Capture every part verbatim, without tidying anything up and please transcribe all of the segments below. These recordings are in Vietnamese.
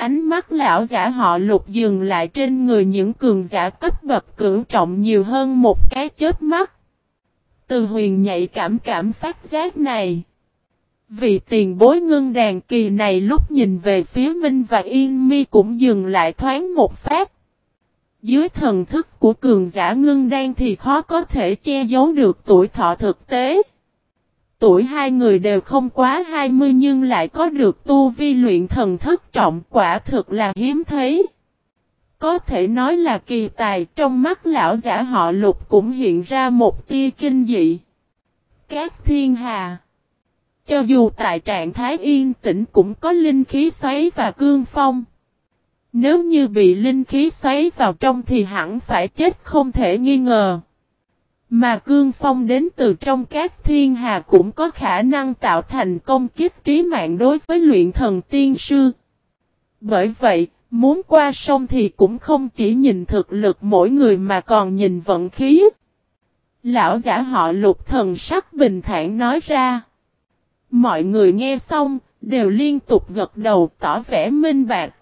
Ánh mắt lão giả họ Lục dừng lại trên người những cường giả cấp bậc cửu trọng nhiều hơn một cái chớp mắt. Từ Huyền nhạy cảm cảm phát giác này. Vị tiền bối ngưng đàn kỳ này lúc nhìn về phía Minh và Yên Mi cũng dừng lại thoáng một phát. Dưới thần thức của cường giả ngưng đan thì khó có thể che giấu được tuổi thọ thực tế. Tuổi hai người đều không quá hai mươi nhưng lại có được tu vi luyện thần thức trọng, quả thực là hiếm thấy. Có thể nói là kỳ tài, trong mắt lão giả họ Lục cũng hiện ra một tia kinh dị. Các thiên hà. Cho dù tại trạng thái yên tĩnh cũng có linh khí xoáy và cương phong. Nếu như bị linh khí xoáy vào trong thì hẳn phải chết không thể nghi ngờ. Mà cương phong đến từ trong các thiên hà cũng có khả năng tạo thành công kích trí mạng đối với luyện thần tiên sư. Bởi vậy, muốn qua sông thì cũng không chỉ nhìn thực lực mỗi người mà còn nhìn vận khí. Lão giả họ Lục thần sắc bình thản nói ra. Mọi người nghe xong, đều liên tục gật đầu tỏ vẻ minh bạch.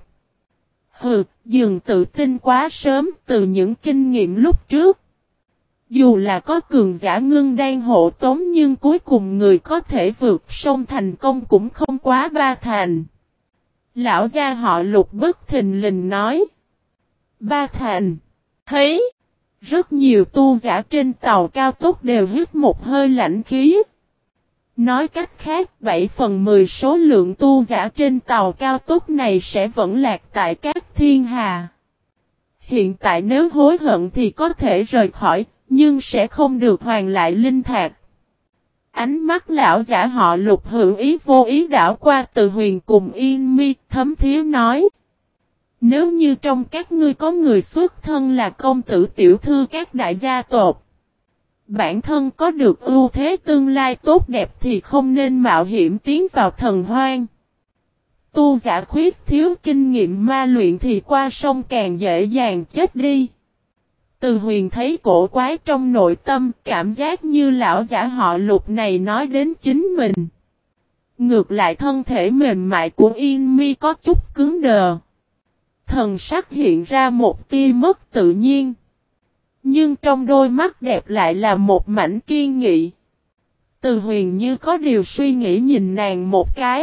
Hừ, dừng tự tin quá sớm từ những kinh nghiệm lúc trước. Dù là có cường giả ngưng đang hộ tống nhưng cuối cùng người có thể vượt sông thành công cũng không quá ba thành. Lão gia họ Lục bất thình lình nói. Ba thành. Thấy. Rất nhiều tu giả trên tàu cao tốc đều hít một hơi lạnh khí. Nói cách khác, bảy phần mười số lượng tu giả trên tàu cao tốc này sẽ vẫn lạc tại các thiên hà. Hiện tại nếu hối hận thì có thể rời khỏi, nhưng sẽ không được hoàn lại linh thạch. Ánh mắt lão giả họ Lục hữu ý vô ý đảo qua Từ Huyền cùng Yên Mi, thấm thía nói. Nếu như trong các ngươi có người xuất thân là công tử tiểu thư các đại gia tộc, bản thân có được ưu thế tương lai tốt đẹp thì không nên mạo hiểm tiến vào thần hoang. Tu giả khuyết thiếu kinh nghiệm ma luyện thì qua sông càng dễ dàng chết đi. Từ Huyền thấy cổ quái trong nội tâm, cảm giác như lão giả họ Lục này nói đến chính mình. Ngược lại thân thể mềm mại của Yên Mi có chút cứng đờ. Thần sắc hiện ra một tia mất tự nhiên. Nhưng trong đôi mắt đẹp lại là một mảnh kiên nghị. Từ Huyền như có điều suy nghĩ nhìn nàng một cái.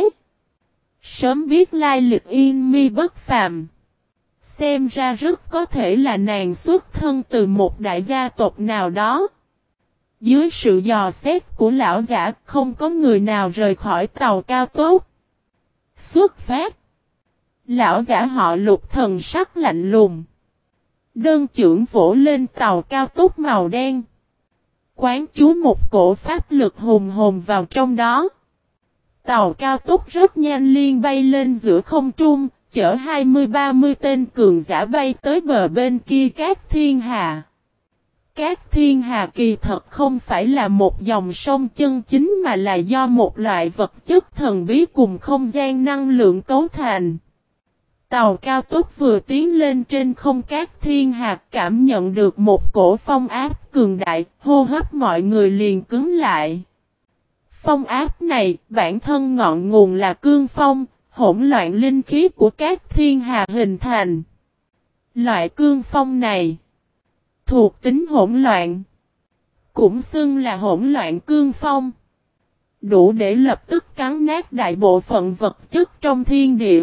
Sớm biết lai lịch Yên Mi bất phàm. Xem ra rất có thể là nàng xuất thân từ một đại gia tộc nào đó. Dưới sự dò xét của lão giả không có người nào rời khỏi tàu cao tốc. Xuất phát. Lão giả họ Lục thần sắc lạnh lùng. Đơn chưởng vỗ lên tàu cao tốc màu đen. Quán chú một cổ pháp lực hùng hồn vào trong đó. Tàu cao tốc rất nhanh liên bay lên giữa không trung, chở hai mươi ba mươi tên cường giả bay tới bờ bên kia các thiên hà. Các thiên hà kỳ thật không phải là một dòng sông chân chính mà là do một loại vật chất thần bí cùng không gian năng lượng cấu thành. Tàu cao tốc vừa tiến lên trên không các thiên hà cảm nhận được một cổ phong áp cường đại, hô hấp mọi người liền cứng lại. Phong áp này, bản thân ngọn nguồn là cương phong, hỗn loạn linh khí của các thiên hà hình thành. Loại cương phong này thuộc tính hỗn loạn, cũng xưng là hỗn loạn cương phong, đủ để lập tức cắn nát đại bộ phận vật chất trong thiên địa.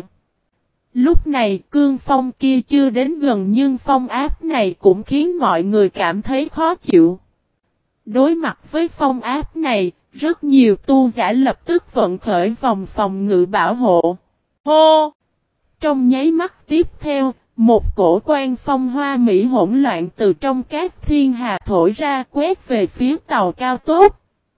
Lúc này cương phong kia chưa đến gần nhưng phong áp này cũng khiến mọi người cảm thấy khó chịu. Đối mặt với phong áp này, rất nhiều tu giả lập tức vận khởi vòng phòng ngự bảo hộ. Hô! Trong nháy mắt tiếp theo, một cổ quan phong hoa mỹ hỗn loạn từ trong các thiên hà thổi ra quét về phía tàu cao tốc.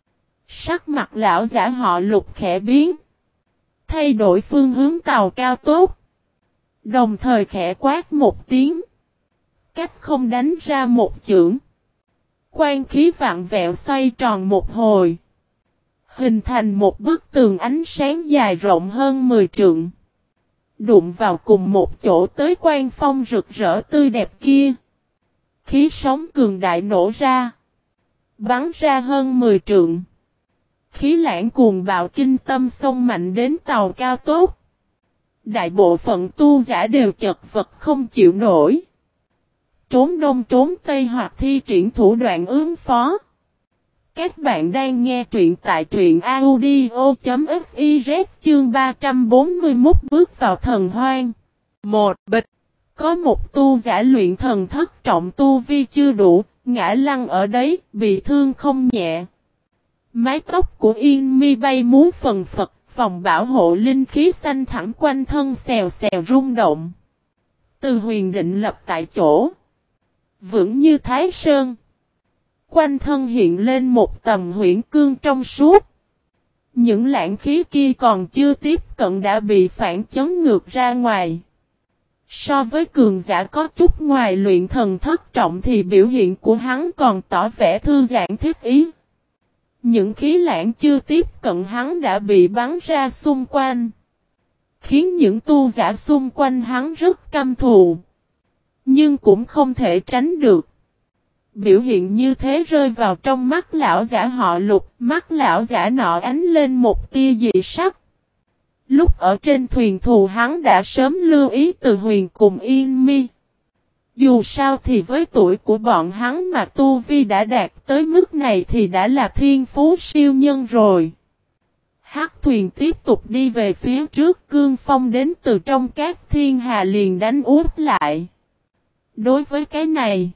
Sắc mặt lão giả họ Lục khẽ biến. Thay đổi phương hướng tàu cao tốc. Đồng thời khẽ quát một tiếng. Cách không đánh ra một chưởng. Quan khí vặn vẹo xoay tròn một hồi. Hình thành một bức tường ánh sáng dài rộng hơn mười trượng. Đụng vào cùng một chỗ tới quan phong rực rỡ tươi đẹp kia. Khí sóng cường đại nổ ra. Bắn ra hơn mười trượng. Khí lãng cuồng bạo kinh tâm xông mạnh đến tàu cao tốc. Đại bộ phận tu giả đều chật vật không chịu nổi. Trốn đông trốn tây hoặc thi triển thủ đoạn ứng phó. Các bạn đang nghe truyện tại truyện audio.fiz chương ba trăm bốn mươi mốt bước vào thần hoang. Một bịch. Có một tu giả luyện thần thất trọng tu vi chưa đủ, ngã lăn ở đấy, bị thương không nhẹ. Mái tóc của Yên Mi bay múa phần phật, vòng bảo hộ linh khí xanh thẳng quanh thân xèo xèo rung động. Từ Huyền định lập tại chỗ, vững như Thái Sơn. Quanh thân hiện lên một tầm huyễn cương trong suốt. Những lãng khí kia còn chưa tiếp cận đã bị phản chấn ngược ra ngoài. So với cường giả có chút ngoài luyện thần thất trọng thì biểu hiện của hắn còn tỏ vẻ thư giãn thiết ý. Những khí lãng chưa tiếp cận hắn đã bị bắn ra xung quanh, khiến những tu giả xung quanh hắn rất căm thù. Nhưng cũng không thể tránh được. Biểu hiện như thế rơi vào trong mắt lão giả họ Lục, mắt lão giả nọ ánh lên một tia dị sắc. Lúc ở trên thuyền thù hắn đã sớm lưu ý Từ Huyền cùng Yên Mi. Dù sao thì với tuổi của bọn hắn mà tu vi đã đạt tới mức này thì đã là thiên phú siêu nhân rồi. Hắc thuyền tiếp tục đi về phía trước, cương phong đến từ trong các thiên hà liền đánh úp lại. Đối với cái này,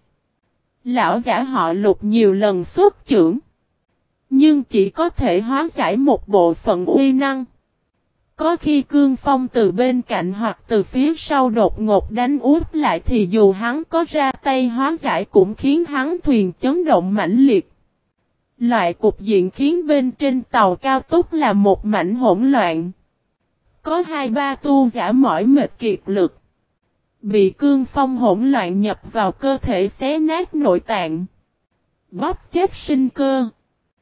lão giả họ Lục nhiều lần xuất chưởng, nhưng chỉ có thể hóa giải một bộ phận uy năng. Có khi cương phong từ bên cạnh hoặc từ phía sau đột ngột đánh úp lại thì dù hắn có ra tay hóa giải cũng khiến hắn thuyền chấn động mãnh liệt. Loại cục diện khiến bên trên tàu cao tốc là một mảnh hỗn loạn. Có hai ba tu giả mỏi mệt kiệt lực, bị cương phong hỗn loạn nhập vào cơ thể xé nát nội tạng, bóp chết sinh cơ.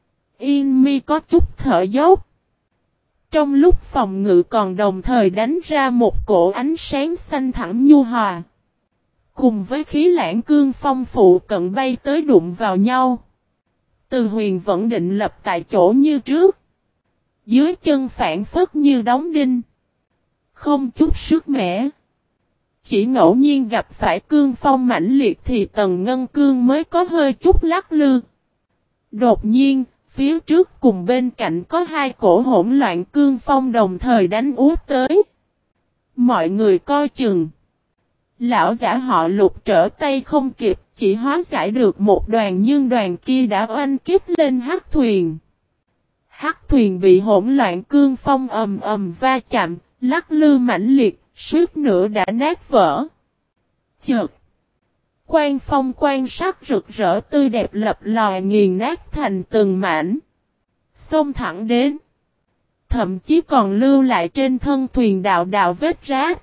Yên Mi có chút thở dốc. Trong lúc phòng ngự còn đồng thời đánh ra một cổ ánh sáng xanh thẳng nhu hòa. Cùng với khí lãng cương phong phụ cận bay tới đụng vào nhau. Từ Huyền vẫn định lập tại chỗ như trước. Dưới chân phản phất như đóng đinh. Không chút sức mẻ. Chỉ ngẫu nhiên gặp phải cương phong mãnh liệt thì tầng ngân cương mới có hơi chút lắc lư. Đột nhiên, phía trước cùng bên cạnh có hai cổ hỗn loạn cương phong đồng thời đánh úp tới. Mọi người coi chừng. Lão giả họ Lục trở tay không kịp, chỉ hóa giải được một đoàn nhưng đoàn kia đã oanh kiếp lên hắc thuyền. Hắc thuyền bị hỗn loạn cương phong ầm ầm va chạm, lắc lư mãnh liệt, suýt nữa đã nát vỡ. Chợt, quang phong quan sắc rực rỡ tươi đẹp lập lòi nghiền nát thành từng mảnh. Xông thẳng đến. Thậm chí còn lưu lại trên thân thuyền đạo đạo vết rách.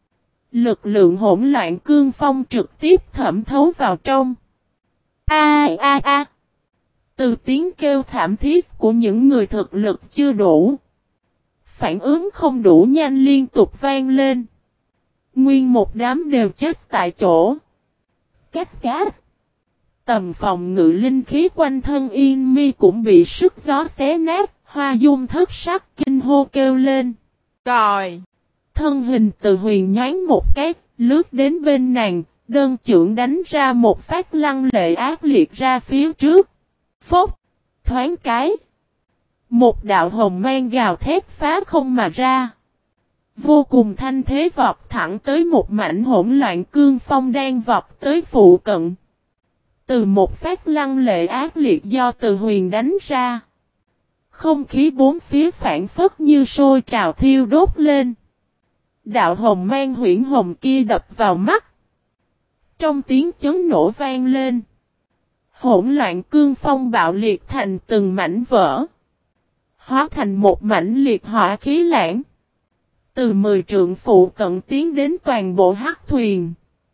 Lực lượng hỗn loạn cương phong trực tiếp thẩm thấu vào trong. A a a. Từ tiếng kêu thảm thiết của những người thực lực chưa đủ, phản ứng không đủ nhanh liên tục vang lên. Nguyên một đám đều chết tại chỗ. Cách cát. Tầm phòng ngự linh khí quanh thân Yên Mi cũng bị sức gió xé nát, Hoa Dung thất sắc kinh hô kêu lên. Còi. Thân hình Từ Huyền nhoáng một cái, lướt đến bên nàng, đơn chưởng đánh ra một phát lăng lệ ác liệt ra phía trước. Phốc. Thoáng cái. Một đạo hồng mang gào thét phá không mà ra. Vô cùng thanh thế vọt thẳng tới một mảnh hỗn loạn cương phong đang vọt tới phụ cận. Từ một phát lăng lệ ác liệt do Từ Huyền đánh ra, không khí bốn phía phản phất như sôi trào thiêu đốt lên. Đạo hồng mang huyễn hồng kia đập vào mắt. Trong tiếng chấn nổ vang lên, hỗn loạn cương phong bạo liệt thành từng mảnh vỡ, hóa thành một mảnh liệt hỏa khí lãng. Từ mười trượng phụ cận tiến đến toàn bộ hắc thuyền.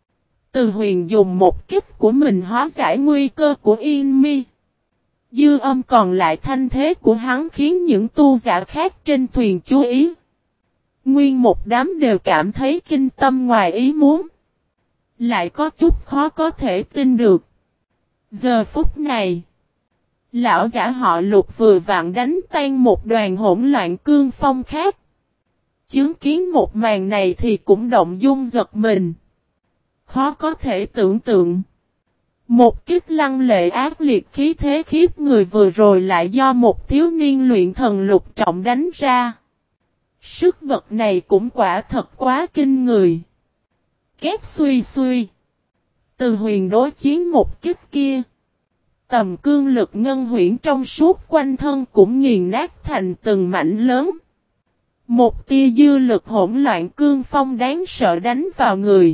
Từ Huyền dùng một kích của mình hóa giải nguy cơ của Yên Mi. Dư âm còn lại thanh thế của hắn khiến những tu giả khác trên thuyền chú ý. Nguyên một đám đều cảm thấy kinh tâm ngoài ý muốn. Lại có chút khó có thể tin được. Giờ phút này, lão giả họ Lục vừa vặn đánh tan một đoàn hỗn loạn cương phong khác. chứng kiến một màn này thì cũng động dung giật mình. Khó có thể tưởng tượng. Một kích lăng lệ ác liệt khí thế khiếp người vừa rồi lại do một thiếu niên luyện thần lục trọng đánh ra. Sức vật này cũng quả thật quá kinh người. Két suy suy. Từ huyền đối chiến một kích kia. Tầm cương lực ngân huyễn trong suốt quanh thân cũng nghiền nát thành từng mảnh lớn. Một tia dư lực hỗn loạn cương phong đáng sợ đánh vào người.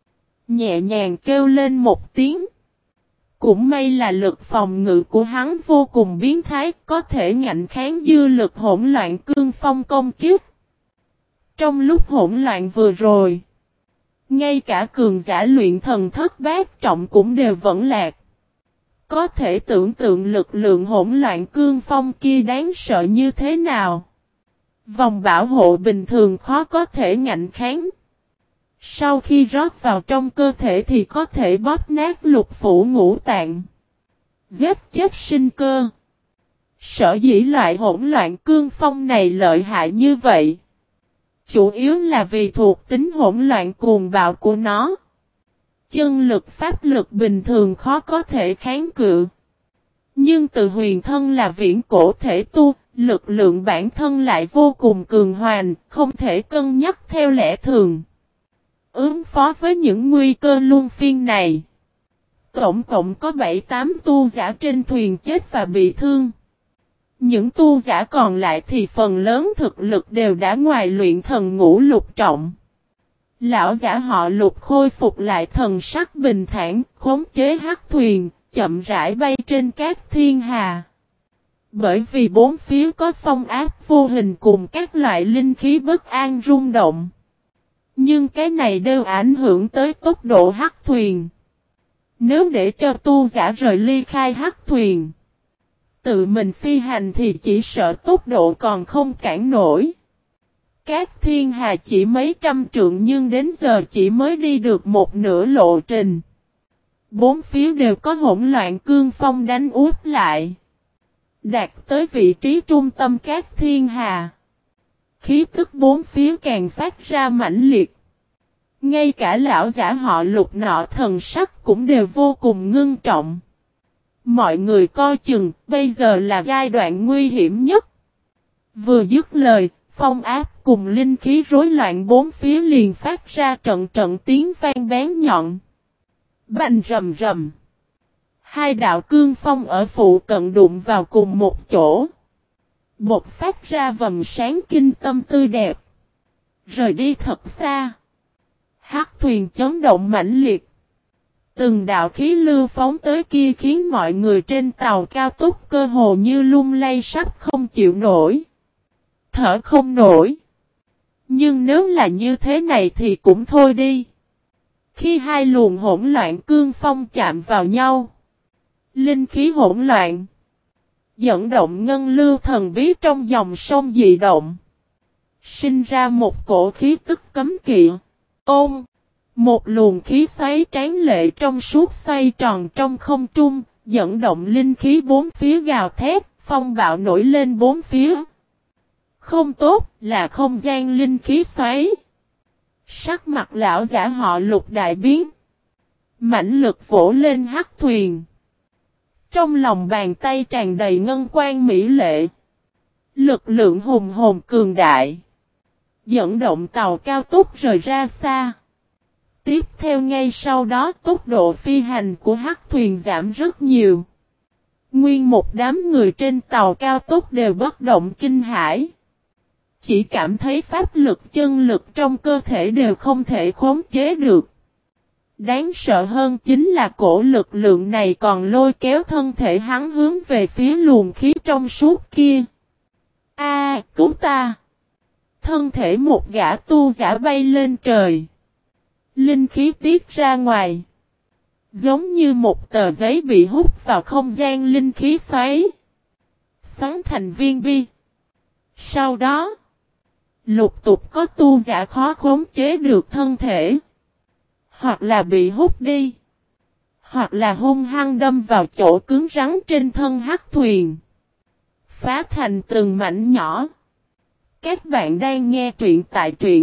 Nhẹ nhàng kêu lên một tiếng. Cũng may là lực phòng ngự của hắn vô cùng biến thái, có thể ngạnh kháng dư lực hỗn loạn cương phong công kích. Trong lúc hỗn loạn vừa rồi, ngay cả cường giả luyện thần thất bát trọng cũng đều vẫn lạc. Có thể tưởng tượng lực lượng hỗn loạn cương phong kia đáng sợ như thế nào. Vòng bảo hộ bình thường khó có thể ngạnh kháng. Sau khi rót vào trong cơ thể thì có thể bóp nát lục phủ ngũ tạng. Giết chết sinh cơ. Sở dĩ loại hỗn loạn cương phong này lợi hại như vậy. Chủ yếu là vì thuộc tính hỗn loạn cuồng bạo của nó. Chân lực pháp lực bình thường khó có thể kháng cự. Nhưng từ huyền thân là viễn cổ thể tu, lực lượng bản thân lại vô cùng cường hoành, không thể cân nhắc theo lẽ thường. Ứng phó với những nguy cơ luân phiên này. Tổng cộng có bảy tám tu giả trên thuyền chết và bị thương. Những tu giả còn lại thì phần lớn thực lực đều đã ngoài luyện thần ngũ lục trọng. Lão giả họ Lục khôi phục lại thần sắc bình thản, khống chế hắc thuyền, chậm rãi bay trên cát thiên hà. Bởi vì bốn phía có phong áp vô hình cùng các loại linh khí bất an rung động. Nhưng cái này đều ảnh hưởng tới tốc độ hắc thuyền. Nếu để cho tu giả rời ly khai hắc thuyền, tự mình phi hành thì chỉ sợ tốc độ còn không cản nổi. Các thiên hà chỉ mấy trăm trượng nhưng đến giờ chỉ mới đi được một nửa lộ trình. Bốn phía đều có hỗn loạn cương phong đánh úp lại. Đạt tới vị trí trung tâm các thiên hà. Khí tức bốn phía càng phát ra mãnh liệt. Ngay cả lão giả họ Lục nọ thần sắc cũng đều vô cùng ngưng trọng. Mọi người coi chừng, bây giờ là giai đoạn nguy hiểm nhất. Vừa dứt lời, phong áp cùng linh khí rối loạn bốn phía liền phát ra trận trận tiếng vang bén nhọn. Bành rầm rầm. Hai đạo cương phong ở phụ cận đụng vào cùng một chỗ. Bột phát ra vầng sáng kinh tâm tươi đẹp. Rời đi thật xa. Hắc thuyền chấn động mãnh liệt. Từng đạo khí lưu phóng tới kia khiến mọi người trên tàu cao tốc cơ hồ như lung lay sắp không chịu nổi. Thở không nổi. Nhưng nếu là như thế này thì cũng thôi đi. Khi hai luồng hỗn loạn cương phong chạm vào nhau. Linh khí hỗn loạn. Dẫn động ngân lưu thần bí trong dòng sông dị động. Sinh ra một cổ khí tức cấm kỵ. Ôm. Một luồng khí xoáy tráng lệ trong suốt xoay tròn trong không trung. Dẫn động linh khí bốn phía gào thét. Phong bạo nổi lên bốn phía. Không tốt là không gian linh khí xoáy. Sắc mặt lão giả họ Lục đại biến. Mãnh lực vỗ lên hắc thuyền. Trong lòng bàn tay tràn đầy ngân quan mỹ lệ. Lực lượng hùng hồn cường đại. Dẫn động tàu cao tốc rời ra xa. Tiếp theo ngay sau đó tốc độ phi hành của hắc thuyền giảm rất nhiều. Nguyên một đám người trên tàu cao tốc đều bất động kinh hãi. Chỉ cảm thấy pháp lực chân lực trong cơ thể đều không thể khống chế được. Đáng sợ hơn chính là cổ lực lượng này còn lôi kéo thân thể hắn hướng về phía luồng khí trong suốt kia. A, cứu ta! Thân thể một gã tu giả bay lên trời. Linh khí tiết ra ngoài. Giống như một tờ giấy bị hút vào không gian linh khí xoáy. Xoắn thành viên bi. Sau đó, lục tục có tu giả khó khống chế được thân thể. Hoặc là bị hút đi. Hoặc là hung hăng đâm vào chỗ cứng rắn trên thân hắc thuyền. Phá thành từng mảnh nhỏ. Các bạn đang nghe truyện tại truyện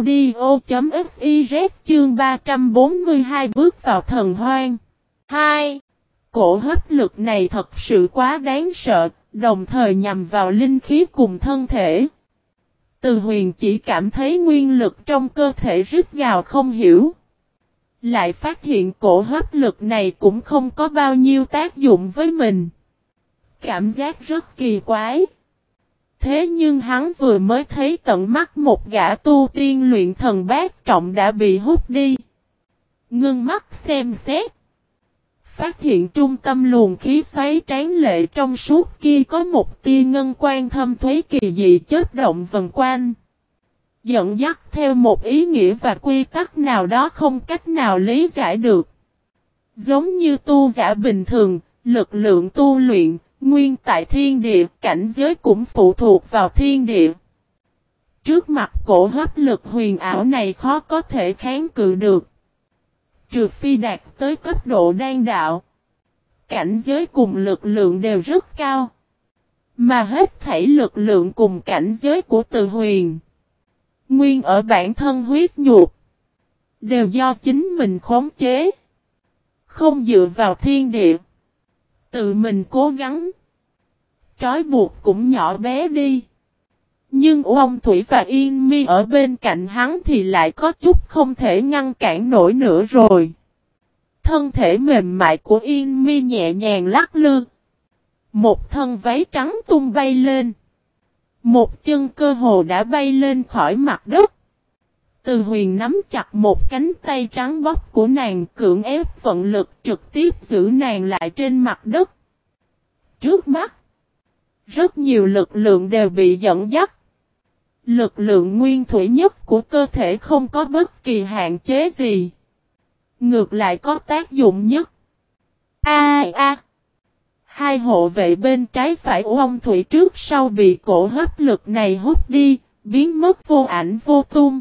audio.fiz chương ba trăm bốn mươi hai bước vào thần hoang. hai. Cổ hấp lực này thật sự quá đáng sợ, đồng thời nhằm vào linh khí cùng thân thể. Từ Huyền chỉ cảm thấy nguyên lực trong cơ thể rít gào không hiểu. Lại phát hiện cổ hấp lực này cũng không có bao nhiêu tác dụng với mình. Cảm giác rất kỳ quái. Thế nhưng hắn vừa mới thấy tận mắt một gã tu tiên luyện thần bát trọng đã bị hút đi. Ngưng mắt xem xét. Phát hiện trung tâm luồng khí xoáy tráng lệ trong suốt kia có một tia ngân quan thâm thuế kỳ dị chớp động vần quanh. Dẫn dắt theo một ý nghĩa và quy tắc nào đó không cách nào lý giải được. Giống như tu giả bình thường, lực lượng tu luyện, nguyên tại thiên địa, cảnh giới cũng phụ thuộc vào thiên địa. Trước mặt cổ hấp lực huyền ảo này khó có thể kháng cự được. Trừ phi đạt tới cấp độ đan đạo. Cảnh giới cùng lực lượng đều rất cao. Mà hết thảy lực lượng cùng cảnh giới của Từ Huyền. Nguyên ở bản thân huyết nhục. Đều do chính mình khống chế. Không dựa vào thiên địa. Tự mình cố gắng. Trói buộc cũng nhỏ bé đi. Nhưng Uông Thủy và Yên Mi ở bên cạnh hắn thì lại có chút không thể ngăn cản nổi nữa rồi. Thân thể mềm mại của Yên Mi nhẹ nhàng lắc lư. Một thân váy trắng tung bay lên. Một chân cơ hồ đã bay lên khỏi mặt đất. Từ Huyền nắm chặt một cánh tay trắng bóc của nàng cưỡng ép vận lực trực tiếp giữ nàng lại trên mặt đất. Trước mắt, rất nhiều lực lượng đều bị dẫn dắt. Lực lượng nguyên thủy nhất của cơ thể không có bất kỳ hạn chế gì. Ngược lại có tác dụng nhất. A a a. Hai hộ vệ bên trái phải Uông Thủy trước sau bị cổ hấp lực này hút đi, biến mất vô ảnh vô tung.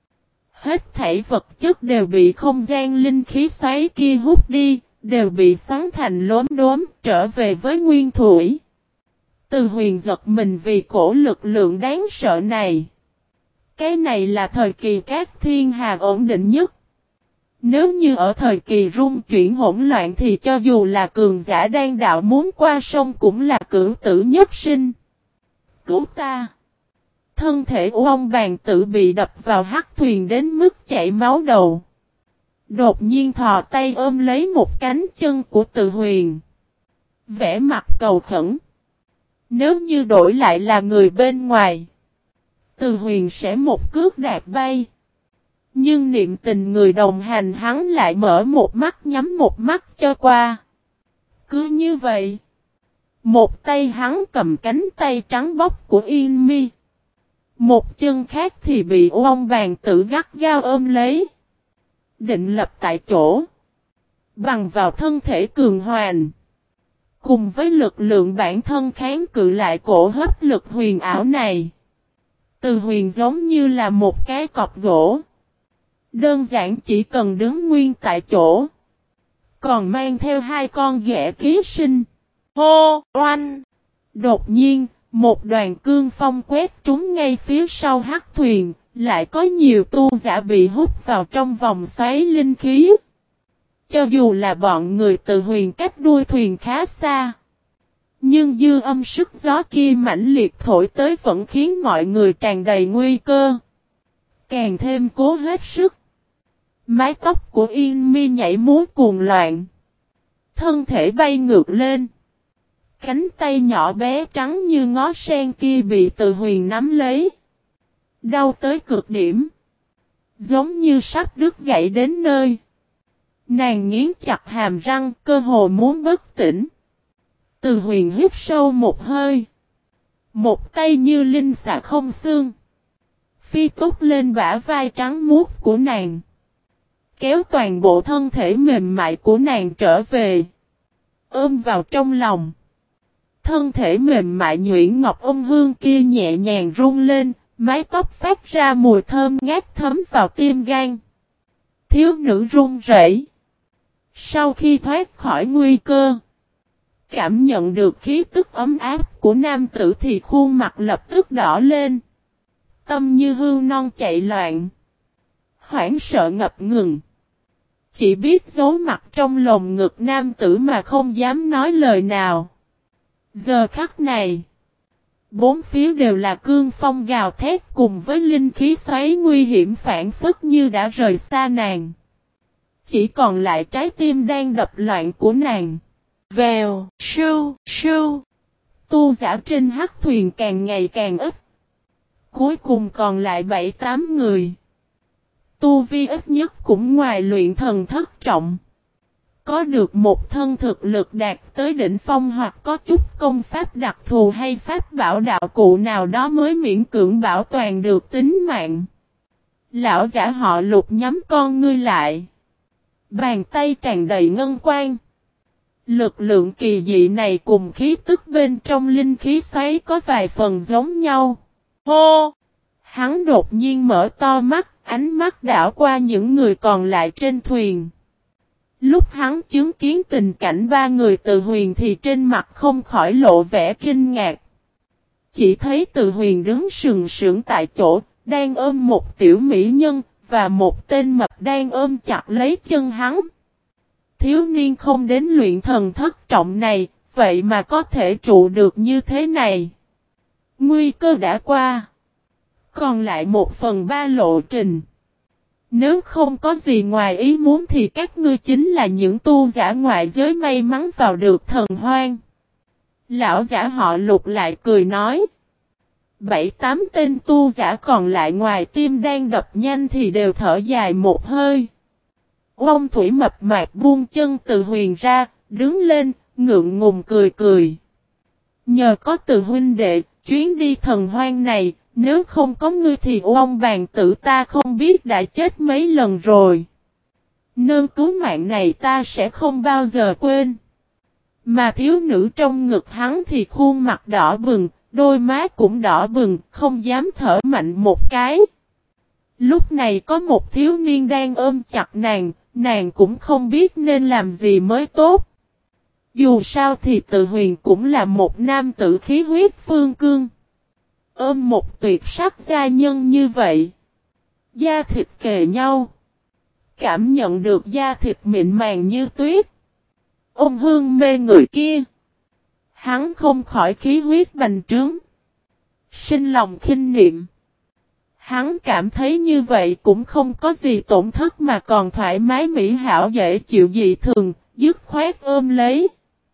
Hết thảy vật chất đều bị không gian linh khí xoáy kia hút đi, đều bị xoắn thành lốm đốm trở về với nguyên thủy. Từ Huyền giật mình vì cổ lực lượng đáng sợ này. Cái này là thời kỳ các thiên hà ổn định nhất. Nếu như ở thời kỳ rung chuyển hỗn loạn thì cho dù là cường giả đan đạo muốn qua sông cũng là cửu tử nhất sinh. Cứu ta! Thân thể Uông Bàn Tử bị đập vào hắc thuyền đến mức chảy máu đầu. Đột nhiên thò tay ôm lấy một cánh chân của Từ Huyền. Vẽ mặt cầu khẩn. Nếu như đổi lại là người bên ngoài, Từ Huyền sẽ một cước đạp bay. Nhưng niệm tình người đồng hành hắn lại mở một mắt nhắm một mắt cho qua. Cứ như vậy, một tay hắn cầm cánh tay trắng bóc của Yên Mi. Một chân khác thì bị Uông Bàn Tử gắt gao ôm lấy. Định lập tại chỗ. Bằng vào thân thể cường hoành. Cùng với lực lượng bản thân kháng cự lại cổ hấp lực huyền ảo này. Từ Huyền giống như là một cái cọc gỗ. Đơn giản chỉ cần đứng nguyên tại chỗ. Còn mang theo hai con ghẻ ký sinh. Hô! Oanh! Đột nhiên, một đoàn cương phong quét trúng ngay phía sau hắc thuyền. Lại có nhiều tu giả bị hút vào trong vòng xoáy linh khí. Cho dù là bọn người Từ Huyền cách đuôi thuyền khá xa. Nhưng dư âm sức gió kia mãnh liệt thổi tới vẫn khiến mọi người tràn đầy nguy cơ. Càng thêm cố hết sức. Mái tóc của Yên Mi nhảy múa cuồng loạn. Thân thể bay ngược lên. Cánh tay nhỏ bé trắng như ngó sen kia bị Từ Huyền nắm lấy. Đau tới cực điểm. Giống như sắp đứt gãy đến nơi. Nàng nghiến chặt hàm răng cơ hồ muốn bất tỉnh. Từ Huyền hít sâu một hơi. Một tay như linh xà không xương. Phi túc lên bả vai trắng muốt của nàng. Kéo toàn bộ thân thể mềm mại của nàng trở về. Ôm vào trong lòng. Thân thể mềm mại nhuyễn ngọc ôm hương kia nhẹ nhàng rung lên. Mái tóc phát ra mùi thơm ngát thấm vào tim gan. Thiếu nữ run rẩy. Sau khi thoát khỏi nguy cơ. Cảm nhận được khí tức ấm áp của nam tử thì khuôn mặt lập tức đỏ lên. tâm như hươu non chạy loạn. Hoảng sợ ngập ngừng. Chỉ biết giấu mặt trong lồng ngực nam tử mà không dám nói lời nào. Giờ khắc này, bốn phía đều là cương phong gào thét cùng với linh khí xoáy nguy hiểm phản phất như đã rời xa nàng. Chỉ còn lại trái tim đang đập loạn của nàng. Vèo, sưu, sưu. Tu giả trên hắc thuyền càng ngày càng ít. Cuối cùng còn lại bảy tám người. Tu vi ít nhất cũng ngoài luyện thần thất trọng. Có được một thân thực lực đạt tới đỉnh phong hoặc có chút công pháp đặc thù hay pháp bảo đạo cụ nào đó mới miễn cưỡng bảo toàn được tính mạng. Lão giả họ Lục nhắm con ngươi lại. Bàn tay tràn đầy ngân quang. Lực lượng kỳ dị này cùng khí tức bên trong linh khí xoáy có vài phần giống nhau. Hô! Hắn đột nhiên mở to mắt, ánh mắt đảo qua những người còn lại trên thuyền. Lúc hắn chứng kiến tình cảnh ba người Từ Huyền thì trên mặt không khỏi lộ vẻ kinh ngạc. Chỉ thấy Từ Huyền đứng sừng sững tại chỗ, đang ôm một tiểu mỹ nhân, và một tên mập đang ôm chặt lấy chân hắn. Thiếu niên không đến luyện thần thất trọng này, vậy mà có thể trụ được như thế này. Nguy cơ đã qua. Còn lại một phần ba lộ trình. Nếu không có gì ngoài ý muốn thì các ngươi chính là những tu giả ngoại giới may mắn vào được thần hoang. Lão giả họ Lục lại cười nói. Bảy tám tên tu giả còn lại ngoài tim đang đập nhanh thì đều thở dài một hơi. Ông Thủy mập mạp buông chân Từ Huyền ra, đứng lên, ngượng ngùng cười cười. Nhờ có Từ huynh đệ, chuyến đi thần hoang này, nếu không có ngươi thì ông bàn tử ta không biết đã chết mấy lần rồi. Nơn cứu mạng này ta sẽ không bao giờ quên. Mà thiếu nữ trong ngực hắn thì khuôn mặt đỏ bừng, đôi má cũng đỏ bừng, không dám thở mạnh một cái. Lúc này có một thiếu niên đang ôm chặt nàng, nàng cũng không biết nên làm gì mới tốt. Dù sao thì Từ Huyền cũng là một nam tử khí huyết phương cương. Ôm một tuyệt sắc gia nhân như vậy. Da thịt kề nhau. Cảm nhận được da thịt mịn màng như tuyết. Ôm hương mê người kia. Hắn không khỏi khí huyết bành trướng. Sinh lòng khinh niệm. Hắn cảm thấy như vậy cũng không có gì tổn thất mà còn thoải mái mỹ hảo dễ chịu dị thường, dứt khoát ôm lấy.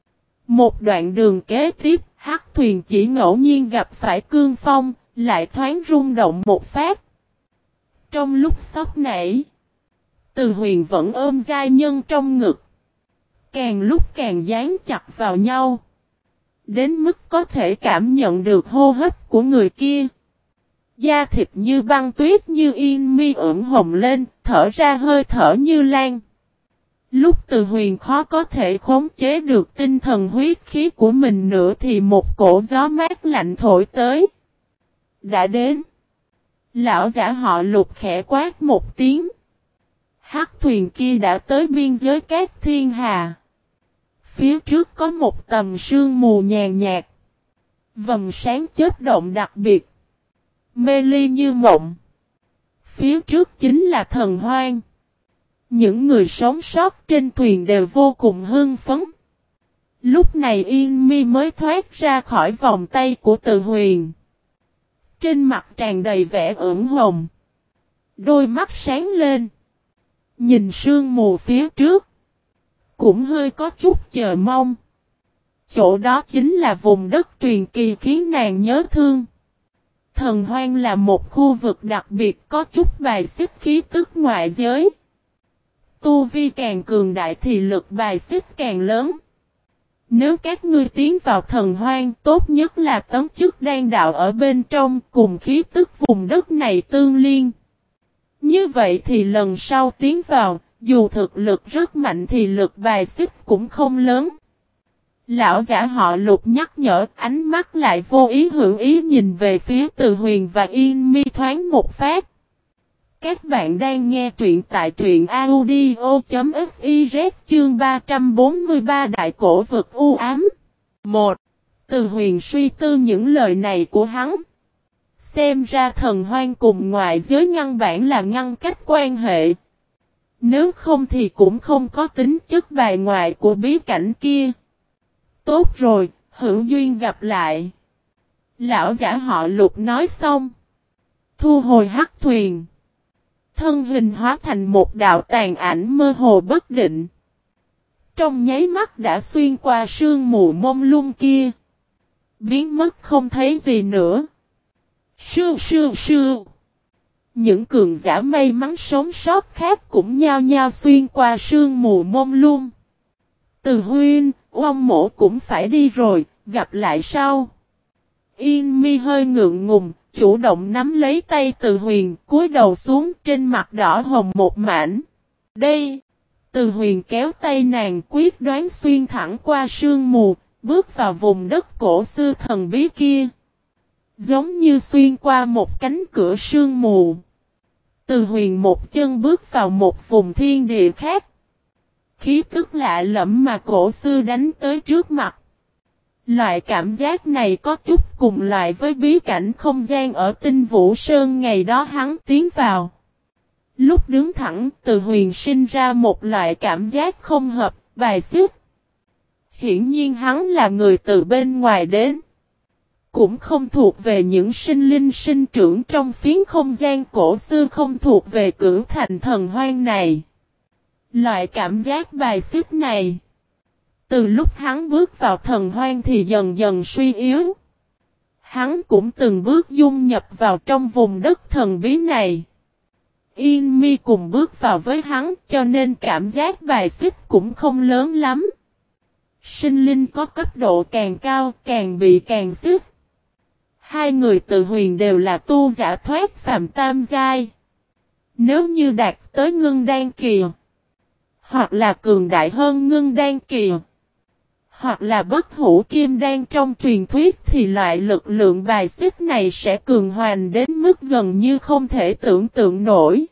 Một đoạn đường kế tiếp, hắc thuyền chỉ ngẫu nhiên gặp phải cương phong, lại thoáng rung động một phát. Trong lúc sốc nảy, Từ Huyền vẫn ôm giai nhân trong ngực. Càng lúc càng dán chặt vào nhau. Đến mức có thể cảm nhận được hô hấp của người kia. Da thịt như băng tuyết như yên mi ửng hồng lên, thở ra hơi thở như lan. Lúc Từ Huyền khó có thể khống chế được tinh thần huyết khí của mình nữa thì một cổ gió mát lạnh thổi tới. Đã đến. Lão giả họ Lục khẽ quát một tiếng. Hắc thuyền kia đã tới biên giới Cát Thiên Hà. Phía trước có một tầm sương mù nhàn nhạt. Vầng sáng chớp động đặc biệt. Mê ly như mộng. Phía trước chính là thần hoang. Những người sống sót trên thuyền đều vô cùng hưng phấn. Lúc này Yên Mi mới thoát ra khỏi vòng tay của Từ Huyền. Trên mặt tràn đầy vẻ ửng hồng. Đôi mắt sáng lên. Nhìn sương mù phía trước. Cũng hơi có chút chờ mong. Chỗ đó chính là vùng đất truyền kỳ khiến nàng nhớ thương. Thần hoang là một khu vực đặc biệt có chút bài xích khí tức ngoại giới. Tu vi càng cường đại thì lực bài xích càng lớn. Nếu các ngươi tiến vào thần hoang, tốt nhất là tấm chức đan đạo ở bên trong cùng khí tức vùng đất này tương liên. Như vậy thì lần sau tiến vào, dù thực lực rất mạnh thì lực bài xích cũng không lớn. Lão giả họ Lục nhắc nhở, ánh mắt lại vô ý hữu ý nhìn về phía Từ Huyền và Yên Mi thoáng một phát. Các bạn đang nghe truyện tại truyện audio.fiz chương ba trăm bốn mươi ba Đại Cổ Vực U Ám. một. Từ Huyền suy tư những lời này của hắn. Xem ra thần hoang cùng ngoại giới ngăn bản là ngăn cách quan hệ. Nếu không thì cũng không có tính chất bài ngoại của bí cảnh kia. Tốt rồi, hữu duyên gặp lại. Lão giả họ Lục nói xong. Thu hồi hắc thuyền. Thân hình hóa thành một đạo tàn ảnh mơ hồ bất định. Trong nháy mắt đã xuyên qua sương mù mông lung kia. Biến mất không thấy gì nữa. Sương sương sương. Những cường giả may mắn sống sót khác cũng nhao nhao xuyên qua sương mù mông lung. Từ huynh, Ông mổ cũng phải đi rồi, gặp lại sau. Yên Mi hơi ngượng ngùng, chủ động nắm lấy tay Từ Huyền, cúi đầu xuống, trên mặt đỏ hồng một mảnh. Đây, Từ Huyền kéo tay nàng quyết đoán xuyên thẳng qua sương mù, bước vào vùng đất cổ xưa thần bí kia. Giống như xuyên qua một cánh cửa sương mù. Từ Huyền một chân bước vào một vùng thiên địa khác. Khí tức lạ lẫm mà cổ xưa đánh tới trước mặt. Loại cảm giác này có chút cùng loại với bí cảnh không gian ở Tinh Vũ Sơn ngày đó hắn tiến vào. Lúc đứng thẳng, Từ Huyền sinh ra một loại cảm giác không hợp, bài xích. Hiển nhiên hắn là người từ bên ngoài đến. Cũng không thuộc về những sinh linh sinh trưởng trong phiến không gian cổ xưa, không thuộc về Cửu Thành thần hoang này. Loại cảm giác bài xích này, từ lúc hắn bước vào thần hoang thì dần dần suy yếu. Hắn cũng từng bước dung nhập vào trong vùng đất thần bí này. Yên Mi cùng bước vào với hắn, cho nên cảm giác bài xích cũng không lớn lắm. Sinh linh có cấp độ càng cao, càng bị càng xích. Hai người Từ Huyền đều là tu giả thoát phàm tam giai. Nếu như đạt tới ngưng đan kỳ, hoặc là cường đại hơn ngưng đan kỳ, hoặc là bất hủ kim đan trong truyền thuyết thì loại lực lượng bài xích này sẽ cường hoành đến mức gần như không thể tưởng tượng nổi.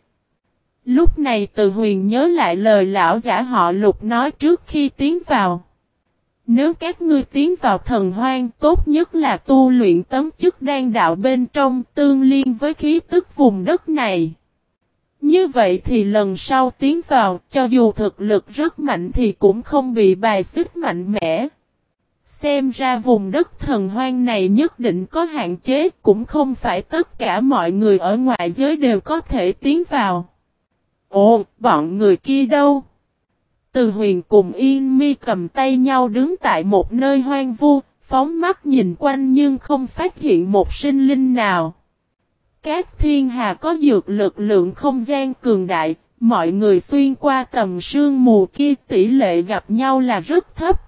Lúc này Từ Huyền nhớ lại lời lão giả họ Lục nói trước khi tiến vào. Nếu các ngươi tiến vào thần hoang, tốt nhất là tu luyện tấm chức đan đạo bên trong tương liên với khí tức vùng đất này. Như vậy thì lần sau tiến vào, cho dù thực lực rất mạnh thì cũng không bị bài xích mạnh mẽ. Xem ra vùng đất thần hoang này nhất định có hạn chế, cũng không phải tất cả mọi người ở ngoại giới đều có thể tiến vào. Ồ, bọn người kia đâu? Từ Huyền cùng Yên Mi cầm tay nhau đứng tại một nơi hoang vu, phóng mắt nhìn quanh nhưng không phát hiện một sinh linh nào. Các thiên hà có dược lực lượng không gian cường đại, mọi người xuyên qua tầm sương mù kia tỷ lệ gặp nhau là rất thấp.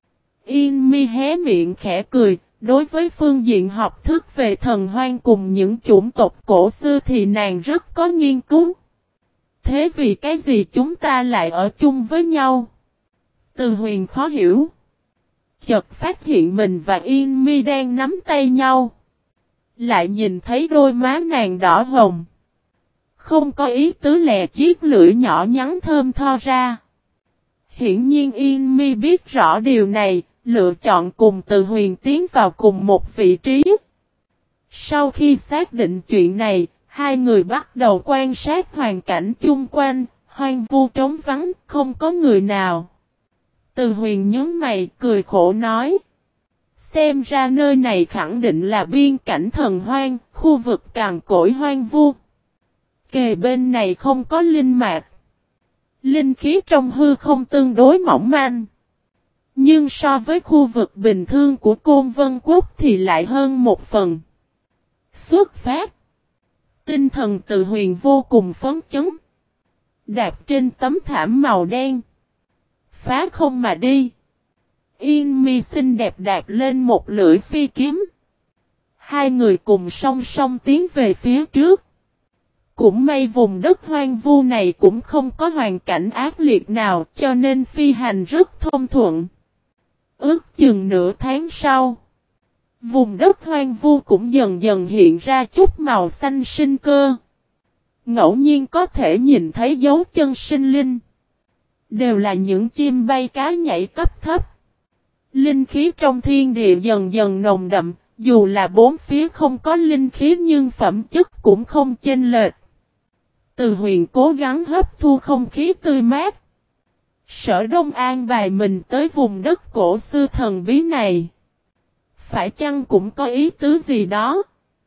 Yên Mi hé miệng khẽ cười, đối với phương diện học thức về thần hoang cùng những chủng tộc cổ xưa thì nàng rất có nghiên cứu. Thế vì cái gì chúng ta lại ở chung với nhau? Từ Huyền khó hiểu. Chợt phát hiện mình và Yên Mi đang nắm tay nhau. Lại nhìn thấy đôi má nàng đỏ hồng. Không có ý tứ lè chiếc lưỡi nhỏ nhắn thơm tho ra. Hiển nhiên Yên Mi biết rõ điều này, lựa chọn cùng Từ Huyền tiến vào cùng một vị trí. Sau khi xác định chuyện này, hai người bắt đầu quan sát hoàn cảnh chung quanh, hoang vu trống vắng, không có người nào. Từ Huyền nhướng mày, cười khổ nói. Xem ra nơi này khẳng định là biên cảnh thần hoang, khu vực cằn cỗi hoang vu. Kề bên này không có linh mạch. Linh khí trong hư không tương đối mỏng manh. Nhưng so với khu vực bình thường của Côn Vân Quốc thì lại hơn một phần. Xuất phát. Tinh thần Từ Huyền vô cùng phấn chấn. Đạp trên tấm thảm màu đen. Phá không mà đi. Yên Mi xinh đẹp đạp lên một lưỡi phi kiếm. Hai người cùng song song tiến về phía trước. Cũng may vùng đất hoang vu này cũng không có hoàn cảnh ác liệt nào cho nên phi hành rất thông thuận. Ước chừng nửa tháng sau. Vùng đất hoang vu cũng dần dần hiện ra chút màu xanh sinh cơ. Ngẫu nhiên có thể nhìn thấy dấu chân sinh linh. Đều là những chim bay cá nhảy cấp thấp. Linh khí trong thiên địa dần dần nồng đậm, Dù là bốn phía không có linh khí nhưng phẩm chất cũng không chênh lệch. Từ Huyền cố gắng hấp thu không khí tươi mát. Sở Đông an bài mình tới vùng đất cổ xưa thần bí này. Phải chăng cũng có ý tứ gì đó?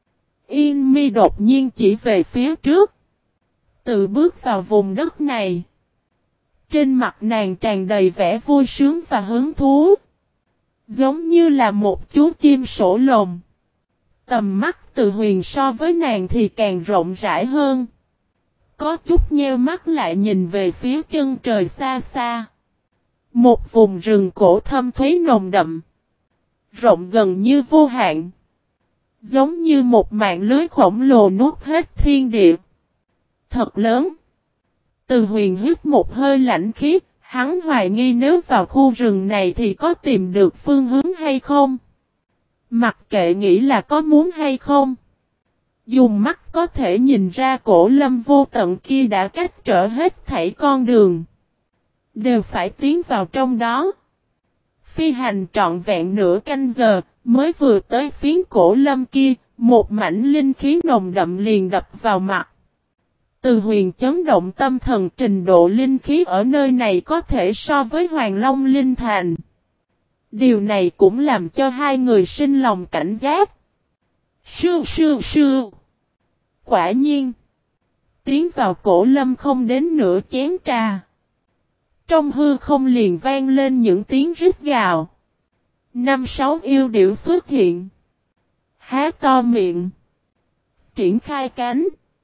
Yên Mi đột nhiên chỉ về phía trước. Tự bước vào vùng đất này. Trên mặt nàng tràn đầy vẻ vui sướng và hứng thú. Giống như là một chú chim sổ lồng. Tầm mắt Từ Huyền so với nàng thì càng rộng rãi hơn. Có chút nheo mắt lại nhìn về phía chân trời xa xa. Một vùng rừng cổ thâm thúy nồng đậm. Rộng gần như vô hạn. Giống như một mạng lưới khổng lồ nuốt hết thiên địa. Thật lớn. Từ Huyền hít một hơi lạnh khí. Hắn hoài nghi nếu vào khu rừng này thì có tìm được phương hướng hay không. Mặc kệ nghĩ là có muốn hay không. Dùng mắt có thể nhìn ra cổ lâm vô tận kia đã cách trở hết thảy con đường. Đều phải tiến vào trong đó. Phi hành trọn vẹn nửa canh giờ, mới vừa tới phiến cổ lâm kia, một mảnh linh khí nồng đậm liền đập vào mặt. Từ Huyền chấn động tâm thần, trình độ linh khí ở nơi này có thể so với Hoàng Long Linh Thành. Điều này cũng làm cho hai người sinh lòng cảnh giác. Sư sư sư. Quả nhiên. Tiến vào cổ lâm không đến nửa chén trà. Trong hư không liền vang lên những tiếng rít gào. Năm sáu yêu điểu xuất hiện. Há to miệng. Triển khai cánh.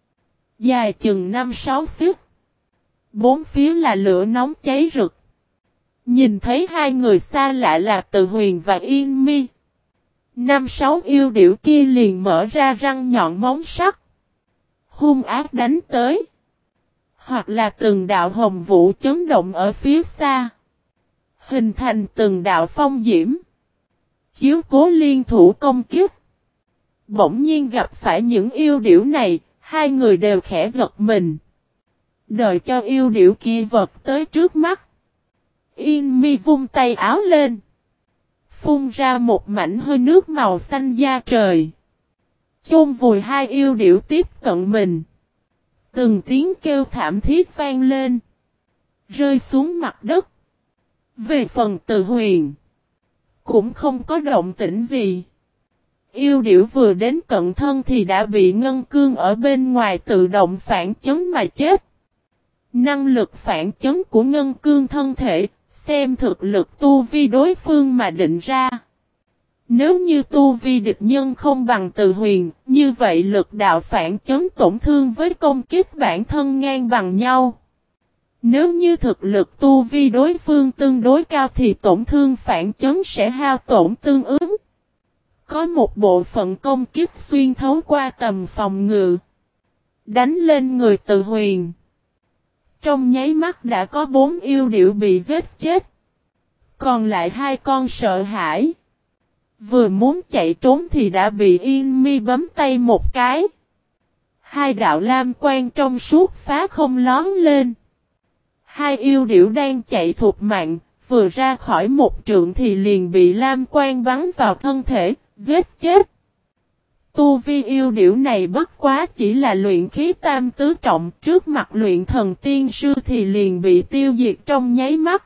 Dài chừng năm sáu xích. Bốn phía là lửa nóng cháy rực. Nhìn thấy hai người xa lạ là Từ Huyền và Yên Mi. Năm sáu yêu điểu kia liền mở ra răng nhọn móng sắc. Hung ác đánh tới. Hoặc là từng đạo hồng vũ chấn động ở phía xa. Hình thành từng đạo phong diễm. Chiếu cố liên thủ công kích. Bỗng nhiên gặp phải những yêu điểu này. Hai người đều khẽ giật mình. Đợi cho yêu điểu kia vật tới trước mắt. Yên Mi vung tay áo lên. Phun ra một mảnh hơi nước màu xanh da trời. Chôn vùi hai yêu điểu tiếp cận mình. Từng tiếng kêu thảm thiết vang lên. Rơi xuống mặt đất. Về phần Từ Huyền. Cũng không có động tĩnh gì. Yêu điểu vừa đến cận thân thì đã bị ngân cương ở bên ngoài tự động phản chấn mà chết. Năng lực phản chấn của ngân cương thân thể, xem thực lực tu vi đối phương mà định ra. Nếu như tu vi địch nhân không bằng Từ Huyền, như vậy lực đạo phản chấn tổn thương với công kích bản thân ngang bằng nhau. Nếu như thực lực tu vi đối phương tương đối cao thì tổn thương phản chấn sẽ hao tổn tương ứng. Có một bộ phận công kích xuyên thấu qua tầm phòng ngự. Đánh lên người Từ Huyền. Trong nháy mắt đã có bốn yêu điểu bị giết chết. Còn lại hai con sợ hãi. Vừa muốn chạy trốn thì đã bị Yên Mi bấm tay một cái. Hai đạo lam quang trong suốt phá không lón lên. Hai yêu điểu đang chạy thục mạng, vừa ra khỏi một trượng thì liền bị lam quang bắn vào thân thể, giết chết. Tu vi yêu điểu này bất quá chỉ là luyện khí tam tứ trọng, trước mặt luyện thần tiên sư thì liền bị tiêu diệt trong nháy mắt.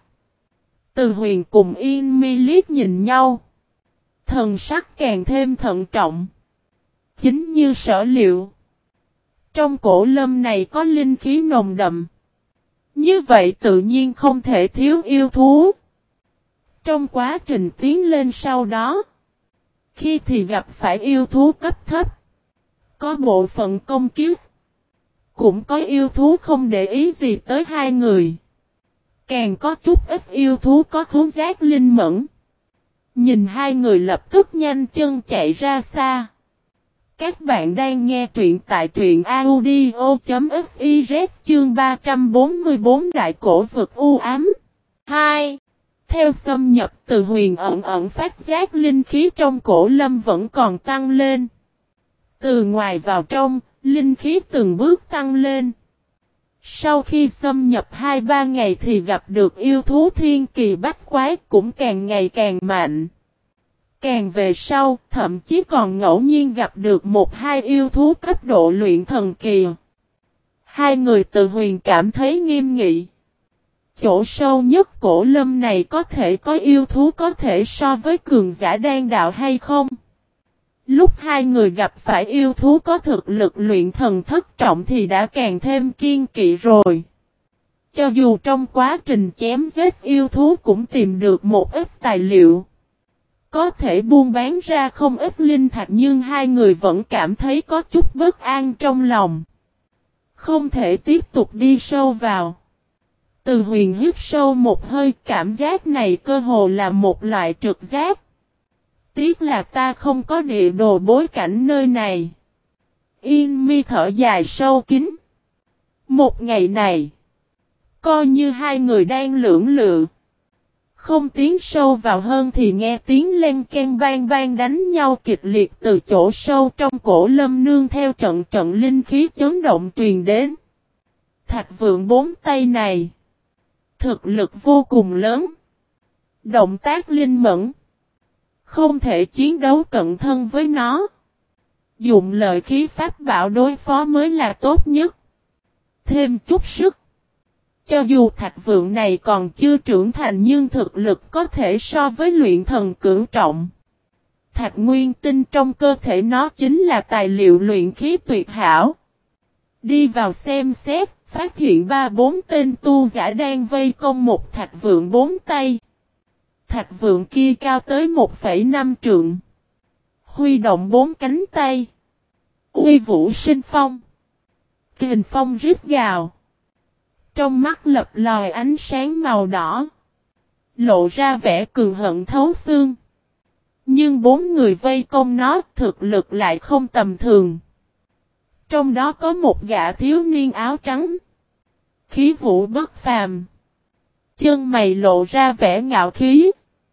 Từ Huyền cùng Yên Mi liếc nhìn nhau. Thần sắc càng thêm thận trọng. Chính như sở liệu. Trong cổ lâm này có linh khí nồng đậm. Như vậy tự nhiên không thể thiếu yêu thú. Trong quá trình tiến lên sau đó. Khi thì gặp phải yêu thú cấp thấp. Có bộ phận công kiếp. Cũng có yêu thú không để ý gì tới hai người. Càng có chút ít yêu thú có khứu giác linh mẫn. Nhìn hai người lập tức nhanh chân chạy ra xa. Các bạn đang nghe truyện tại truyện audio.fiz chương ba trăm bốn mươi tư Đại Cổ Vực U Ám. hai. Theo xâm nhập Từ Huyền ẩn ẩn phát giác linh khí trong cổ lâm vẫn còn tăng lên. Từ ngoài vào trong, linh khí từng bước tăng lên. Sau khi xâm nhập hai ba ngày thì gặp được yêu thú thiên kỳ bách quái cũng càng ngày càng mạnh. Càng về sau, thậm chí còn ngẫu nhiên gặp được một hai yêu thú cấp độ luyện thần kỳ. Hai người Từ Huyền cảm thấy nghiêm nghị. Chỗ sâu nhất cổ lâm này có thể có yêu thú có thể so với cường giả đan đạo hay không? Lúc hai người gặp phải yêu thú có thực lực luyện thần thất trọng thì đã càng thêm kiên kỵ rồi. Cho dù trong quá trình chém giết yêu thú cũng tìm được một ít tài liệu. Có thể buôn bán ra không ít linh thạch nhưng hai người vẫn cảm thấy có chút bất an trong lòng. Không thể tiếp tục đi sâu vào. Từ Huyền hít sâu một hơi, cảm giác này cơ hồ là một loại trực giác. Tiếc là ta không có địa đồ bối cảnh nơi này. Yên Mi thở dài sâu kín. Một ngày này, coi như hai người đang lưỡng lự. Không tiến sâu vào hơn thì nghe tiếng len ken bang bang đánh nhau kịch liệt từ chỗ sâu trong cổ lâm nương theo trận trận linh khí chấn động truyền đến. Thạch Vượng bốn tay này, thực lực vô cùng lớn. Động tác linh mẫn. Không thể chiến đấu cận thân với nó. Dụng lợi khí pháp bảo đối phó mới là tốt nhất. Thêm chút sức. Cho dù Thạch Vượng này còn chưa trưởng thành nhưng thực lực có thể so với luyện thần cửu trọng. Thạch nguyên tinh trong cơ thể nó chính là tài liệu luyện khí tuyệt hảo. Đi vào xem xét, phát hiện ba bốn tên tu giả đang vây công một Thạch Vượng bốn tay. Thạch Vượng kia cao tới một phẩy năm trượng. Huy động bốn cánh tay. Uy vũ sinh phong. Kình phong rít gào. Trong mắt lập lòi ánh sáng màu đỏ. Lộ ra vẻ cường hận thấu xương. Nhưng bốn người vây công nó thực lực lại không tầm thường. Trong đó có một gã thiếu niên áo trắng. Khí vũ bất phàm. Chân mày lộ ra vẻ ngạo khí.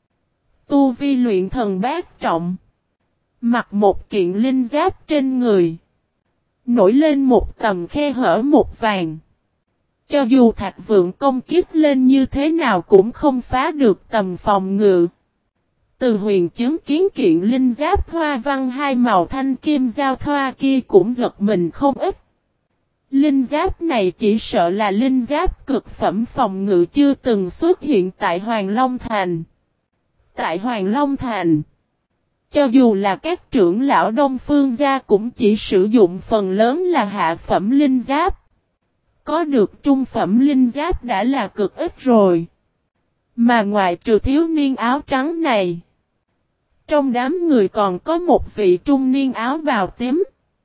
Tu vi luyện thần bát trọng. Mặc một kiện linh giáp trên người. Nổi lên một tầm khe hở một vàng. Cho dù Thạch Vượng công kích lên như thế nào cũng không phá được tầm phòng ngự. Từ Huyền chứng kiến kiện linh giáp hoa văn hai màu thanh kim giao thoa kia cũng giật mình không ít. Linh giáp này chỉ sợ là linh giáp cực phẩm phòng ngự chưa từng xuất hiện tại Hoàng Long Thành. Tại Hoàng Long Thành, cho dù là các trưởng lão Đông Phương gia cũng chỉ sử dụng phần lớn là hạ phẩm linh giáp. Có được trung phẩm linh giáp đã là cực ít rồi. Mà ngoài trừ thiếu niên áo trắng này, trong đám người còn có một vị trung niên áo bào tím.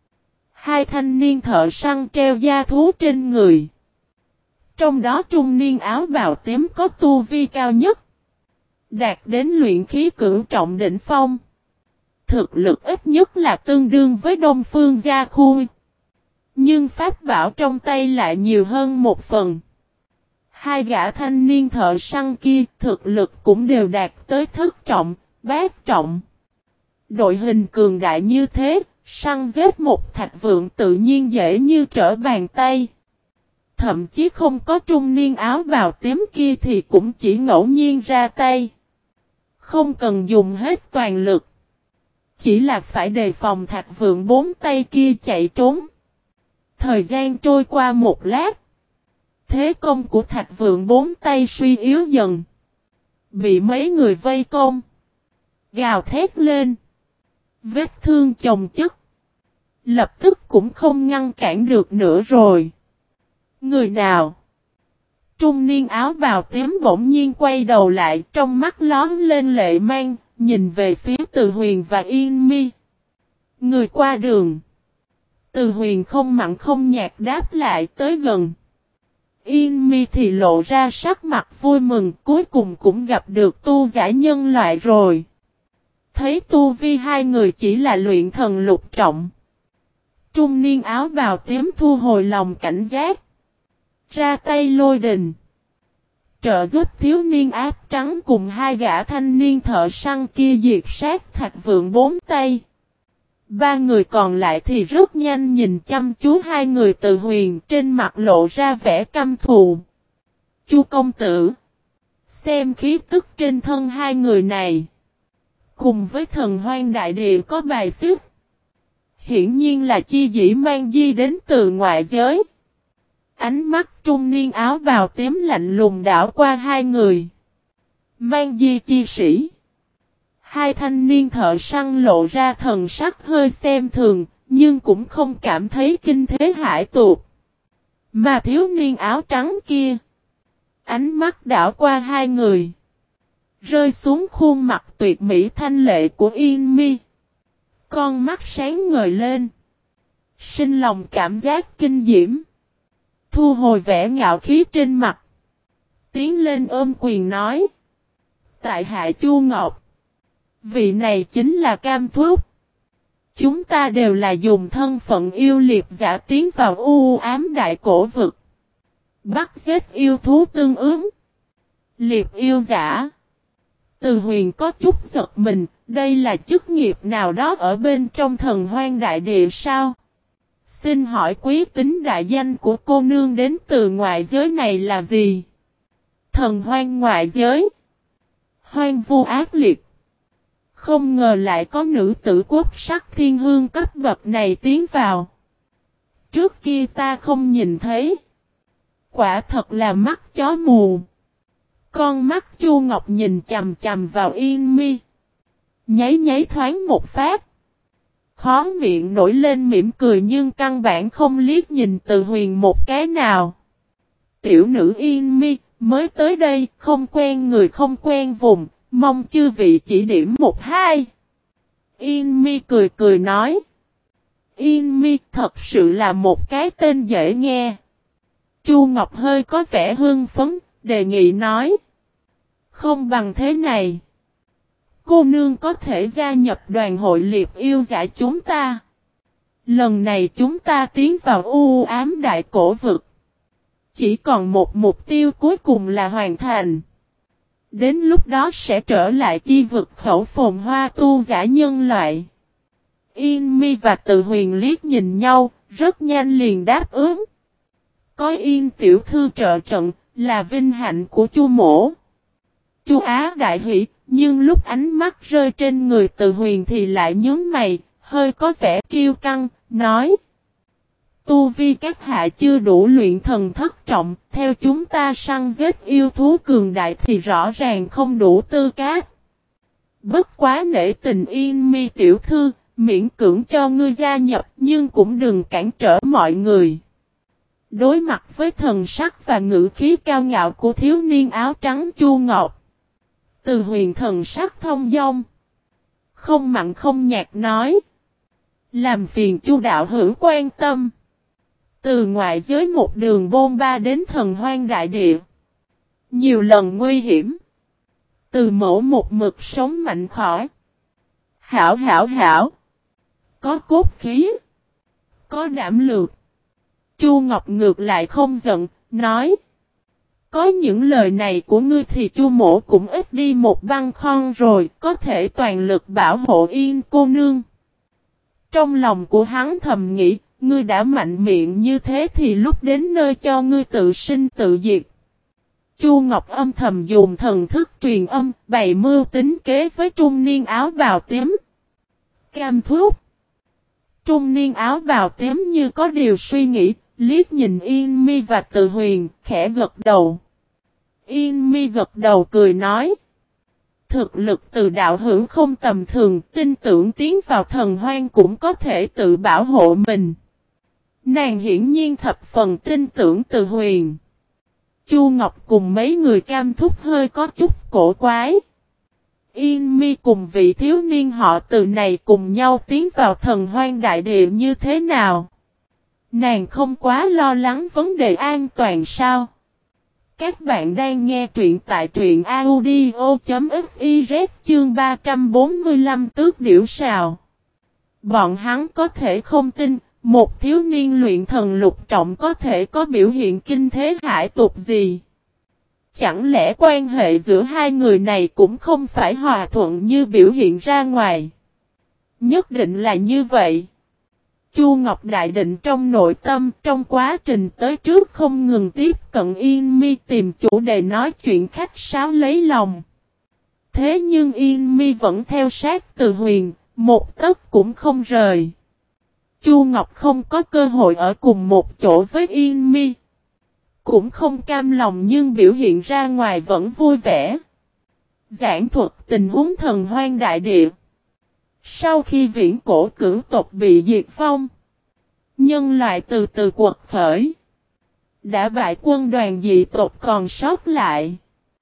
Hai thanh niên thợ săn treo da thú trên người. Trong đó trung niên áo bào tím có tu vi cao nhất. Đạt đến luyện khí cửu trọng đỉnh phong. Thực lực ít nhất là tương đương với Đông Phương Gia Khui. Nhưng pháp bảo trong tay lại nhiều hơn một phần. Hai gã thanh niên thợ săn kia thực lực cũng đều đạt tới thất trọng, bát trọng. Đội hình cường đại như thế, săn giết một Thạch Vượng tự nhiên dễ như trở bàn tay. Thậm chí không có trung niên áo bào tím kia thì cũng chỉ ngẫu nhiên ra tay. Không cần dùng hết toàn lực. Chỉ là phải đề phòng Thạch Vượng bốn tay kia chạy trốn. Thời gian trôi qua một lát. Thế công của Thạch Vượng bốn tay suy yếu dần. Bị mấy người vây công. Gào thét lên. Vết thương chồng chất. Lập tức cũng không ngăn cản được nữa rồi. Người nào? Trung niên áo bào tím bỗng nhiên quay đầu lại trong mắt lón lên lệ mang. Nhìn về phía Từ Huyền và Yên Mi. Người qua đường. Từ Huyền không mặn không nhạt đáp lại tới gần. Yên Mi thì lộ ra sắc mặt vui mừng cuối cùng cũng gặp được tu giả nhân loại rồi. Thấy tu vi hai người chỉ là luyện thần lục trọng. Trung niên áo bào tím thu hồi lòng cảnh giác. Ra tay lôi đình. Trợ giúp thiếu niên áo trắng cùng hai gã thanh niên thợ săn kia diệt sát Thạch Vượng bốn tay. Ba người còn lại thì rất nhanh nhìn chăm chú hai người Từ Huyền trên mặt lộ ra vẻ căm thù. Chu công tử. Xem khí tức trên thân hai người này. Cùng với thần hoang đại địa có bài xích. Hiển nhiên là chi dĩ mang di đến từ ngoại giới. Ánh mắt trung niên áo bào tím lạnh lùng đảo qua hai người. Mang di chi sĩ. Hai thanh niên thợ săn lộ ra thần sắc hơi xem thường, nhưng cũng không cảm thấy kinh thế hải tuột. Mà thiếu niên áo trắng kia. Ánh mắt đảo qua hai người. Rơi xuống khuôn mặt tuyệt mỹ thanh lệ của Yên Mi. Con mắt sáng ngời lên. Sinh lòng cảm giác kinh diễm. Thu hồi vẻ ngạo khí trên mặt. Tiến lên ôm quyền nói. Tại hạ Chu Ngọc. Vị này chính là Cam Thúc. Chúng ta đều là dùng thân phận yêu liệp giả tiến vào u ám đại cổ vực. Bắt giết yêu thú tương ứng. Liệp yêu giả. Từ Huyền có chút giật mình, đây là chức nghiệp nào đó ở bên trong thần hoang đại địa sao? Xin hỏi quý tính đại danh của cô nương đến từ ngoại giới này là gì? Thần hoang ngoại giới. Hoang vu ác liệt. Không ngờ lại có nữ tử quốc sắc thiên hương cấp bậc này tiến vào. Trước kia ta không nhìn thấy. Quả thật là mắt chó mù. Con mắt Chu Ngọc nhìn chầm chầm vào Yên Mi. Nháy nháy thoáng một phát. Khó miệng nổi lên mỉm cười nhưng căn bản không liếc nhìn Từ Huyền một cái nào. Tiểu nữ Yên Mi mới tới đây không quen người không quen vùng. Mong chư vị chỉ điểm một hai. Yên Mi cười cười nói. Yên Mi thật sự là một cái tên dễ nghe. Chu Ngọc hơi có vẻ hưng phấn, đề nghị nói. Không bằng thế này. Cô nương có thể gia nhập đoàn hội liệp yêu giả chúng ta. Lần này chúng ta tiến vào u ám đại cổ vực. Chỉ còn một mục tiêu cuối cùng là hoàn thành. Đến lúc đó sẽ trở lại chi vực khẩu phồn hoa tu giả nhân loại. Yên Mi và Từ Huyền liếc nhìn nhau, rất nhanh liền đáp ứng. Có Yên tiểu thư trợ trận, là vinh hạnh của Chu mỗ. Chu Á đại hỷ, nhưng lúc ánh mắt rơi trên người Từ Huyền thì lại nhướng mày, hơi có vẻ kiêu căng, nói. Tu vi các hạ chưa đủ luyện thần thất trọng, theo chúng ta săn giết yêu thú cường đại thì rõ ràng không đủ tư cách. Bất quá nể tình Yên Mi tiểu thư, miễn cưỡng cho ngươi gia nhập nhưng cũng đừng cản trở mọi người. Đối mặt với thần sắc và ngữ khí cao ngạo của thiếu niên áo trắng Chu Ngọc. Từ Huyền thần sắc thông dong. Không mặn không nhạt nói. Làm phiền Chu đạo hữu quan tâm. Từ ngoại giới một đường bôn ba đến thần hoang đại địa. Nhiều lần nguy hiểm. Từ mẫu một mực sống mạnh khỏi. Hảo hảo hảo. Có cốt khí. Có đảm lược. Chu Ngọc ngược lại không giận, nói. Có những lời này của ngươi thì Chu mỗ cũng ít đi một băng khoăn rồi, có thể toàn lực bảo hộ Yên cô nương. Trong lòng của hắn thầm nghĩ, ngươi đã mạnh miệng như thế thì lúc đến nơi cho ngươi tự sinh tự diệt. Chu Ngọc âm thầm dùng thần thức truyền âm, bày mưu tính kế với trung niên áo bào tím. Cam Thúc. Trung niên áo bào tím như có điều suy nghĩ, liếc nhìn Yên Mi và Từ Huyền, khẽ gật đầu. Yên Mi gật đầu cười nói. Thực lực từ đạo hữu không tầm thường, tin tưởng tiến vào thần hoang cũng có thể tự bảo hộ mình. Nàng hiển nhiên thập phần tin tưởng Từ Huyền. Chu Ngọc cùng mấy người Cam Thúc hơi có chút cổ quái. Yên Mi cùng vị thiếu niên họ Từ này cùng nhau tiến vào thần hoang đại địa như thế nào? Nàng không quá lo lắng vấn đề an toàn sao? Các bạn đang nghe truyện tại truyện audio.fiz chương ba trăm bốn mươi lăm tước điểu sào. Bọn hắn có thể không tin, một thiếu niên luyện thần lục trọng có thể có biểu hiện kinh thế hải tục gì. Chẳng lẽ quan hệ giữa hai người này cũng không phải hòa thuận như biểu hiện ra ngoài? Nhất định là như vậy. Chu Ngọc đại định trong nội tâm, trong quá trình tới trước không ngừng tiếp cận Yên Mi tìm chủ đề nói chuyện khách sáo lấy lòng. Thế nhưng Yên Mi vẫn theo sát Từ Huyền, một tấc cũng không rời. Chu Ngọc không có cơ hội ở cùng một chỗ với Yên Mi. Cũng không cam lòng nhưng biểu hiện ra ngoài vẫn vui vẻ. Giảng thuật tình huống thần hoang đại địa. Sau khi viễn cổ cửu tộc bị diệt vong, nhân loại từ từ quật khởi. Đã bại quân đoàn dị tộc còn sót lại.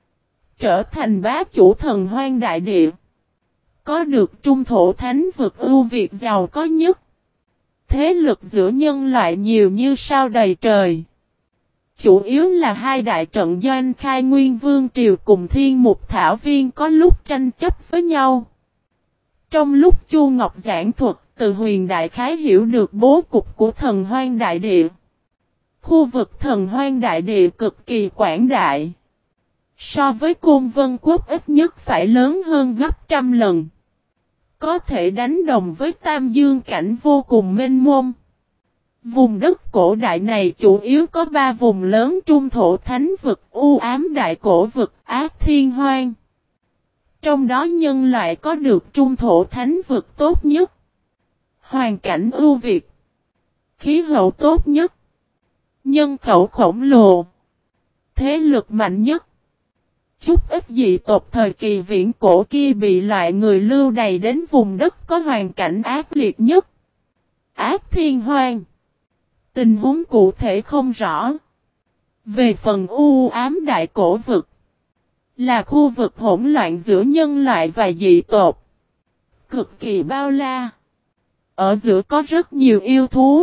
Trở thành bá chủ thần hoang đại địa. Có được trung thổ thánh vực ưu việt giàu có nhất. Thế lực giữa nhân loại nhiều như sao đầy trời. Chủ yếu là hai đại trận doanh khai nguyên vương triều cùng thiên mục thảo viên có lúc tranh chấp với nhau. Trong lúc Chu Ngọc giảng thuật, Từ Huyền đại khái hiểu được bố cục của thần hoang đại địa. Khu vực thần hoang đại địa cực kỳ quảng đại. So với Côn Vân Quốc ít nhất phải lớn hơn gấp trăm lần. Có thể đánh đồng với Tam Dương cảnh vô cùng mênh mông. Vùng đất cổ đại này chủ yếu có ba vùng lớn trung thổ thánh vực, u ám đại cổ vực, ác thiên hoang. Trong đó nhân loại có được trung thổ thánh vực tốt nhất. Hoàn cảnh ưu việt. Khí hậu tốt nhất. Nhân khẩu khổng lồ. Thế lực mạnh nhất. Chút ít dị tộc thời kỳ viễn cổ kia bị loại người lưu đày đến vùng đất có hoàn cảnh ác liệt nhất. Ác thiên hoang. Tình huống cụ thể không rõ. Về phần u ám đại cổ vực. Là khu vực hỗn loạn giữa nhân loại và dị tộc. Cực kỳ bao la. Ở giữa có rất nhiều yêu thú.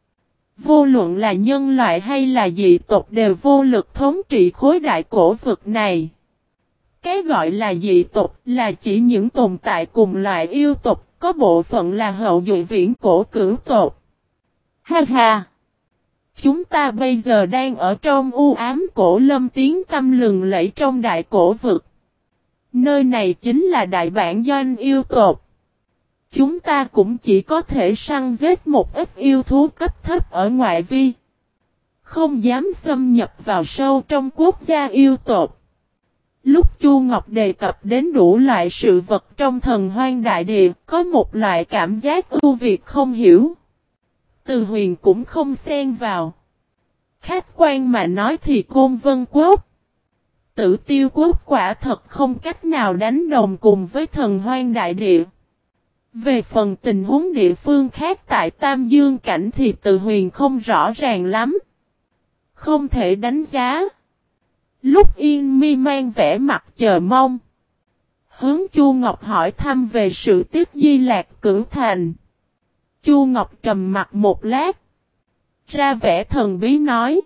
Vô luận là nhân loại hay là dị tộc đều vô lực thống trị khối đại cổ vực này. Cái gọi là dị tộc là chỉ những tồn tại cùng loại yêu tộc, có bộ phận là hậu duệ viễn cổ cửu tộc. Ha ha! Chúng ta bây giờ đang ở trong u ám cổ lâm tiếng tăm lừng lẫy trong đại cổ vực. Nơi này chính là đại bản doanh yêu tộc. Chúng ta cũng chỉ có thể săn giết một ít yêu thú cấp thấp ở ngoại vi. Không dám xâm nhập vào sâu trong quốc gia yêu tộc. Lúc Chu Ngọc đề cập đến đủ loại sự vật trong thần hoang đại địa, có một loại cảm giác ưu việt không hiểu. Từ Huyền cũng không xen vào. Khách quan mà nói thì Côn Vân Quốc, Tử Tiêu Quốc quả thật không cách nào đánh đồng cùng với thần hoang đại địa. Về phần tình huống địa phương khác tại Tam Dương Cảnh thì Từ Huyền không rõ ràng lắm. Không thể đánh giá. Lúc Yên Mi mang vẻ mặt chờ mong. Hướng Chu Ngọc hỏi thăm về sự tiếp Di Lạc Cửu Thành. Chu Ngọc trầm mặt một lát. Ra vẻ thần bí nói.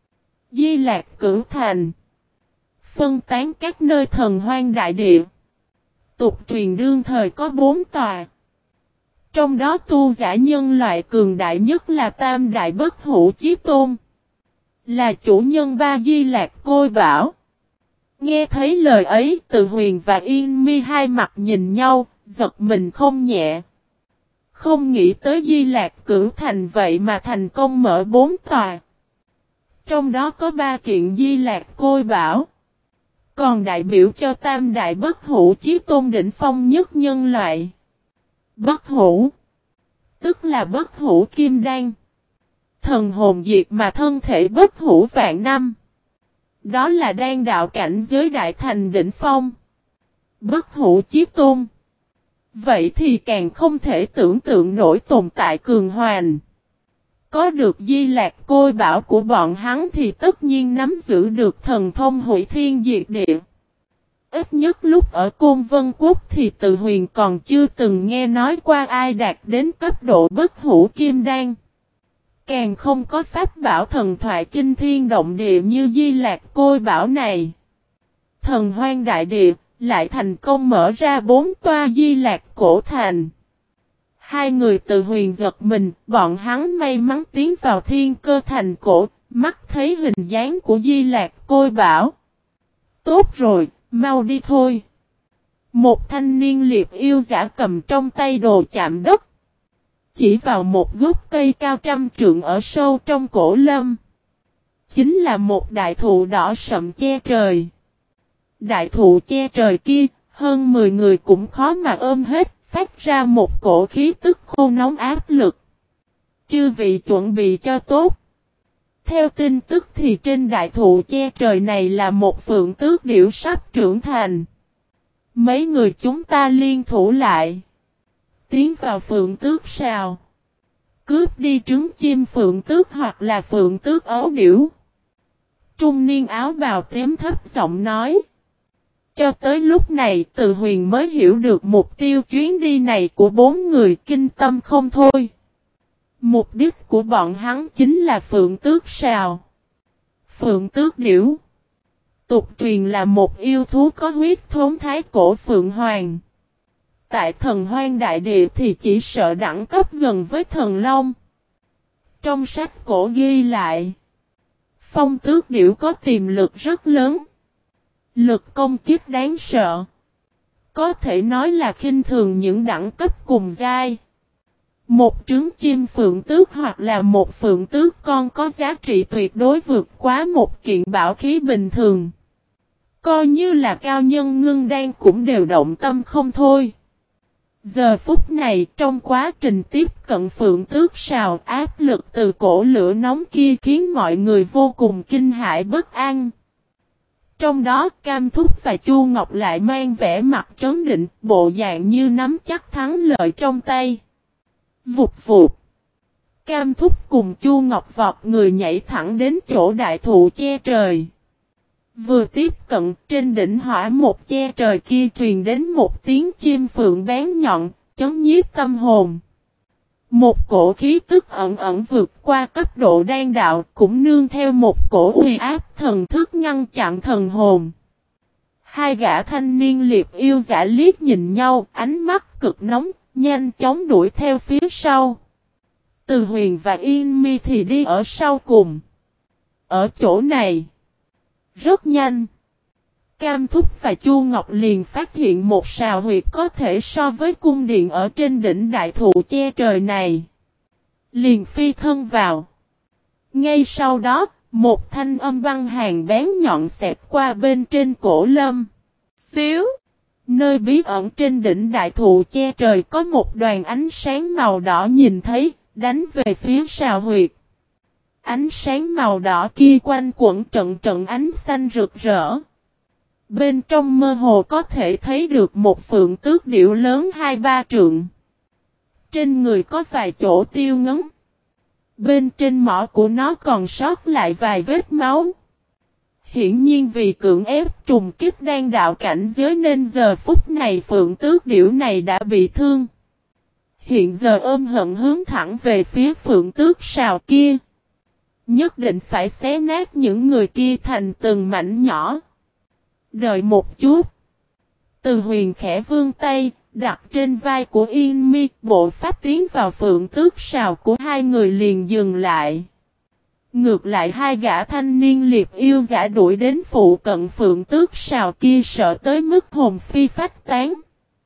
Di Lạc Cửu Thành. Phân tán các nơi thần hoang đại địa. Tục truyền đương thời có bốn tòa. Trong đó tu giả nhân loại cường đại nhất là Tam Đại Bất Hủ Chí Tôn. Là chủ nhân ba Di Lạc Côi Bảo. Nghe thấy lời ấy, Từ Huyền và Yên Mi hai mặt nhìn nhau, giật mình không nhẹ. Không nghĩ tới Di Lạc Cửu Thành vậy mà thành công mở bốn tòa. Trong đó có ba kiện Di Lạc Côi Bảo. Còn đại biểu cho Tam Đại Bất Hủ Chí Tôn đỉnh phong nhất nhân loại. Bất hủ. Tức là bất hủ kim đan. Thần hồn diệt mà thân thể bất hủ vạn năm. Đó là đan đạo cảnh giới đại thành đỉnh phong. Bất hủ chí tôn. Vậy thì càng không thể tưởng tượng nổi tồn tại cường hoành. Có được Di Lạc Côi Bảo của bọn hắn thì tất nhiên nắm giữ được thần thông hủy thiên diệt địa. Ít nhất lúc ở Côn Vân Quốc thì Từ Huyền còn chưa từng nghe nói qua ai đạt đến cấp độ bất hủ kim đan. Càng không có pháp bảo thần thoại kinh thiên động địa như Di Lạc Côi Bảo này. Thần hoang đại địa lại thành công mở ra bốn toa Di Lạc cổ thành. Hai người Từ Huyền giật mình, bọn hắn may mắn tiến vào thiên cơ thành cổ, mắt thấy hình dáng của Di Lạc Côi Bảo. Tốt rồi, mau đi thôi. Một thanh niên liệp yêu giả cầm trong tay đồ chạm đất. Chỉ vào một gốc cây cao trăm trượng ở sâu trong cổ lâm. Chính là một đại thụ đỏ sậm che trời. Đại thụ che trời kia, Hơn mười người cũng khó mà ôm hết, phát ra một cổ khí tức khô nóng áp lực. Chư vị chuẩn bị cho tốt. Theo tin tức thì trên đại thụ che trời này là một phượng tước điểu sắp trưởng thành. Mấy người chúng ta liên thủ lại. Tiến vào phượng tước sào. Cướp đi trứng chim phượng tước hoặc là phượng tước ấu điểu. Trung niên áo bào tím thấp giọng nói. Cho tới lúc này Từ Huyền mới hiểu được mục tiêu chuyến đi này của bốn người, kinh tâm không thôi. Mục đích của bọn hắn chính là phượng tước sào. Phượng tước điểu. Tục truyền là một yêu thú có huyết thống thái cổ phượng hoàng. Tại thần hoang đại địa thì chỉ sợ đẳng cấp gần với thần long. Trong sách cổ ghi lại. Phong tước điểu có tiềm lực rất lớn. Lực công kích đáng sợ. Có thể nói là khinh thường những đẳng cấp cùng giai. Một trứng chim phượng tước hoặc là một phượng tước con có giá trị tuyệt đối vượt quá một kiện bảo khí bình thường. Coi như là cao nhân ngưng đan cũng đều động tâm không thôi. Giờ phút này trong quá trình tiếp cận phượng tước sào, áp lực từ cổ lửa nóng kia khiến mọi người vô cùng kinh hãi bất an. Trong đó Cam Thúc và Chu Ngọc lại mang vẻ mặt trấn định, bộ dạng như nắm chắc thắng lợi trong tay. Vụt vụt. Cam Thúc cùng Chu Ngọc vọt người nhảy thẳng đến chỗ đại thụ che trời. Vừa tiếp cận, trên đỉnh hỏa một che trời kia truyền đến một tiếng chim phượng bén nhọn, chấn nhiếp tâm hồn. Một cổ khí tức ẩn ẩn vượt qua cấp độ đan đạo, cũng nương theo một cổ uy áp thần thức ngăn chặn thần hồn. Hai gã thanh niên liệp yêu giả liếc nhìn nhau, ánh mắt cực nóng, nhanh chóng đuổi theo phía sau. Từ Huyền và Yên Mi thì đi ở sau cùng. Ở chỗ này, rất nhanh, Cam Thúc và Chu Ngọc liền phát hiện một sào huyệt có thể so với cung điện ở trên đỉnh đại thụ che trời này. Liền phi thân vào. Ngay sau đó, một thanh âm băng hàn bén nhọn xẹt qua bên trên cổ Lâm. Xíu! Nơi bí ẩn trên đỉnh đại thụ che trời có một đoàn ánh sáng màu đỏ nhìn thấy, đánh về phía sào huyệt. Ánh sáng màu đỏ kia quanh quẩn trận trận ánh xanh rực rỡ. Bên trong mơ hồ có thể thấy được một phượng tước điểu lớn hai ba trượng. Trên người có vài chỗ tiêu ngấn. Bên trên mỏ của nó còn sót lại vài vết máu. Hiển nhiên vì cưỡng ép trùng kích đan đạo cảnh giới nên giờ phút này phượng tước điểu này đã bị thương. Hiện giờ ôm hận hướng thẳng về phía phượng tước sào kia. Nhất định phải xé nát những người kia thành từng mảnh nhỏ. Đợi một chút. Từ Huyền khẽ vươn tay, đặt trên vai của Yên Mi, bộ pháp tiến vào phượng tước sào của hai người liền dừng lại. Ngược lại hai gã thanh niên liệp yêu giả đuổi đến phụ cận phượng tước sào kia sợ tới mức hồn phi phách tán.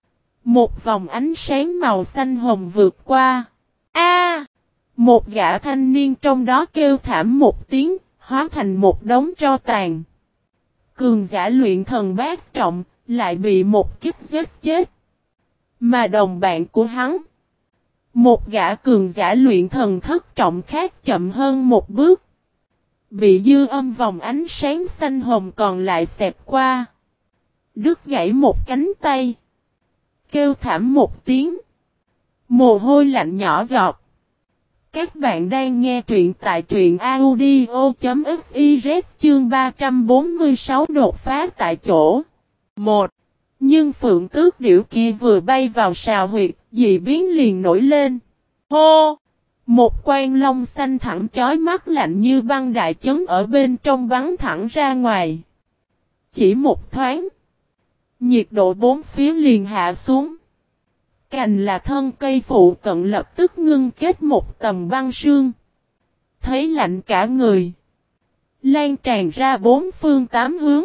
Một vòng ánh sáng màu xanh hồng vượt qua. A! Một gã thanh niên trong đó kêu thảm một tiếng, hóa thành một đống tro tàn. Cường giả luyện thần bát trọng, lại bị một kích giết chết. Mà đồng bạn của hắn, một gã cường giả luyện thần thất trọng khác chậm hơn một bước. Bị dư âm vòng ánh sáng xanh hồng còn lại xẹp qua. Đứt gãy một cánh tay. Kêu thảm một tiếng. Mồ hôi lạnh nhỏ giọt. Các bạn đang nghe truyện tại truyện audio.fiz chương ba trăm bốn mươi sáu đột phá tại chỗ. một. Nhưng phượng tước điểu kia vừa bay vào sào huyệt, dị biến liền nổi lên. Hô! Một quan long xanh thẳng chói mắt lạnh như băng đại chấn ở bên trong bắn thẳng ra ngoài. Chỉ một thoáng, nhiệt độ bốn phía liền hạ xuống. Cành là thân cây phụ cận lập tức ngưng kết một tầng băng sương. Thấy lạnh cả người. Lan tràn ra bốn phương tám hướng.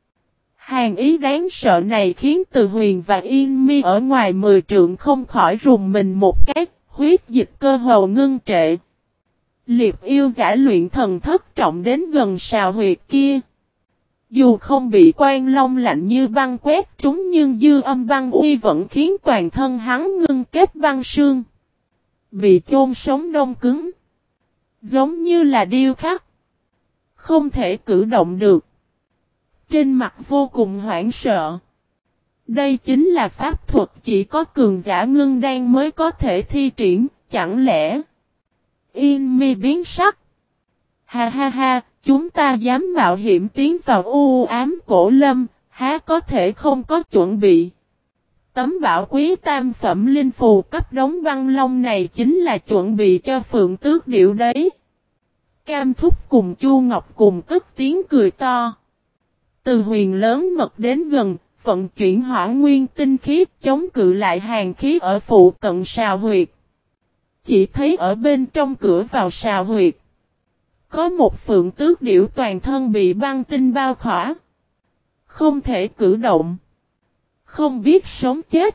Hàn ý đáng sợ này khiến Từ Huyền và Yên Mi ở ngoài mười trượng không khỏi rùng mình một cái, huyết dịch cơ hồ ngưng trệ. Liệp yêu giả luyện thần thất trọng đến gần sào huyệt kia. Dù không bị quan long lạnh như băng quét trúng nhưng dư âm băng uy vẫn khiến toàn thân hắn ngưng kết băng sương. Bị chôn sống đông cứng. Giống như là điêu khắc. Không thể cử động được. Trên mặt vô cùng hoảng sợ. Đây chính là pháp thuật chỉ có cường giả ngưng đan mới có thể thi triển, chẳng lẽ? Yên mi biến sắc. Ha ha ha, chúng ta dám mạo hiểm tiến vào u ám cổ lâm, há có thể không có chuẩn bị. Tấm bảo quý tam phẩm linh phù cấp đống băng long này chính là chuẩn bị cho Phượng Tước Điểu đấy. Cam Thúc cùng Chu Ngọc cùng cất tiếng cười to. Từ Huyền lớn mật đến gần, vận chuyển hỏa nguyên tinh khí chống cự lại hàn khí ở phụ cận sào huyệt. Chỉ thấy ở bên trong cửa vào sào huyệt. Có một Phượng Tước Điểu toàn thân bị băng tinh bao khỏa. Không thể cử động. Không biết sống chết.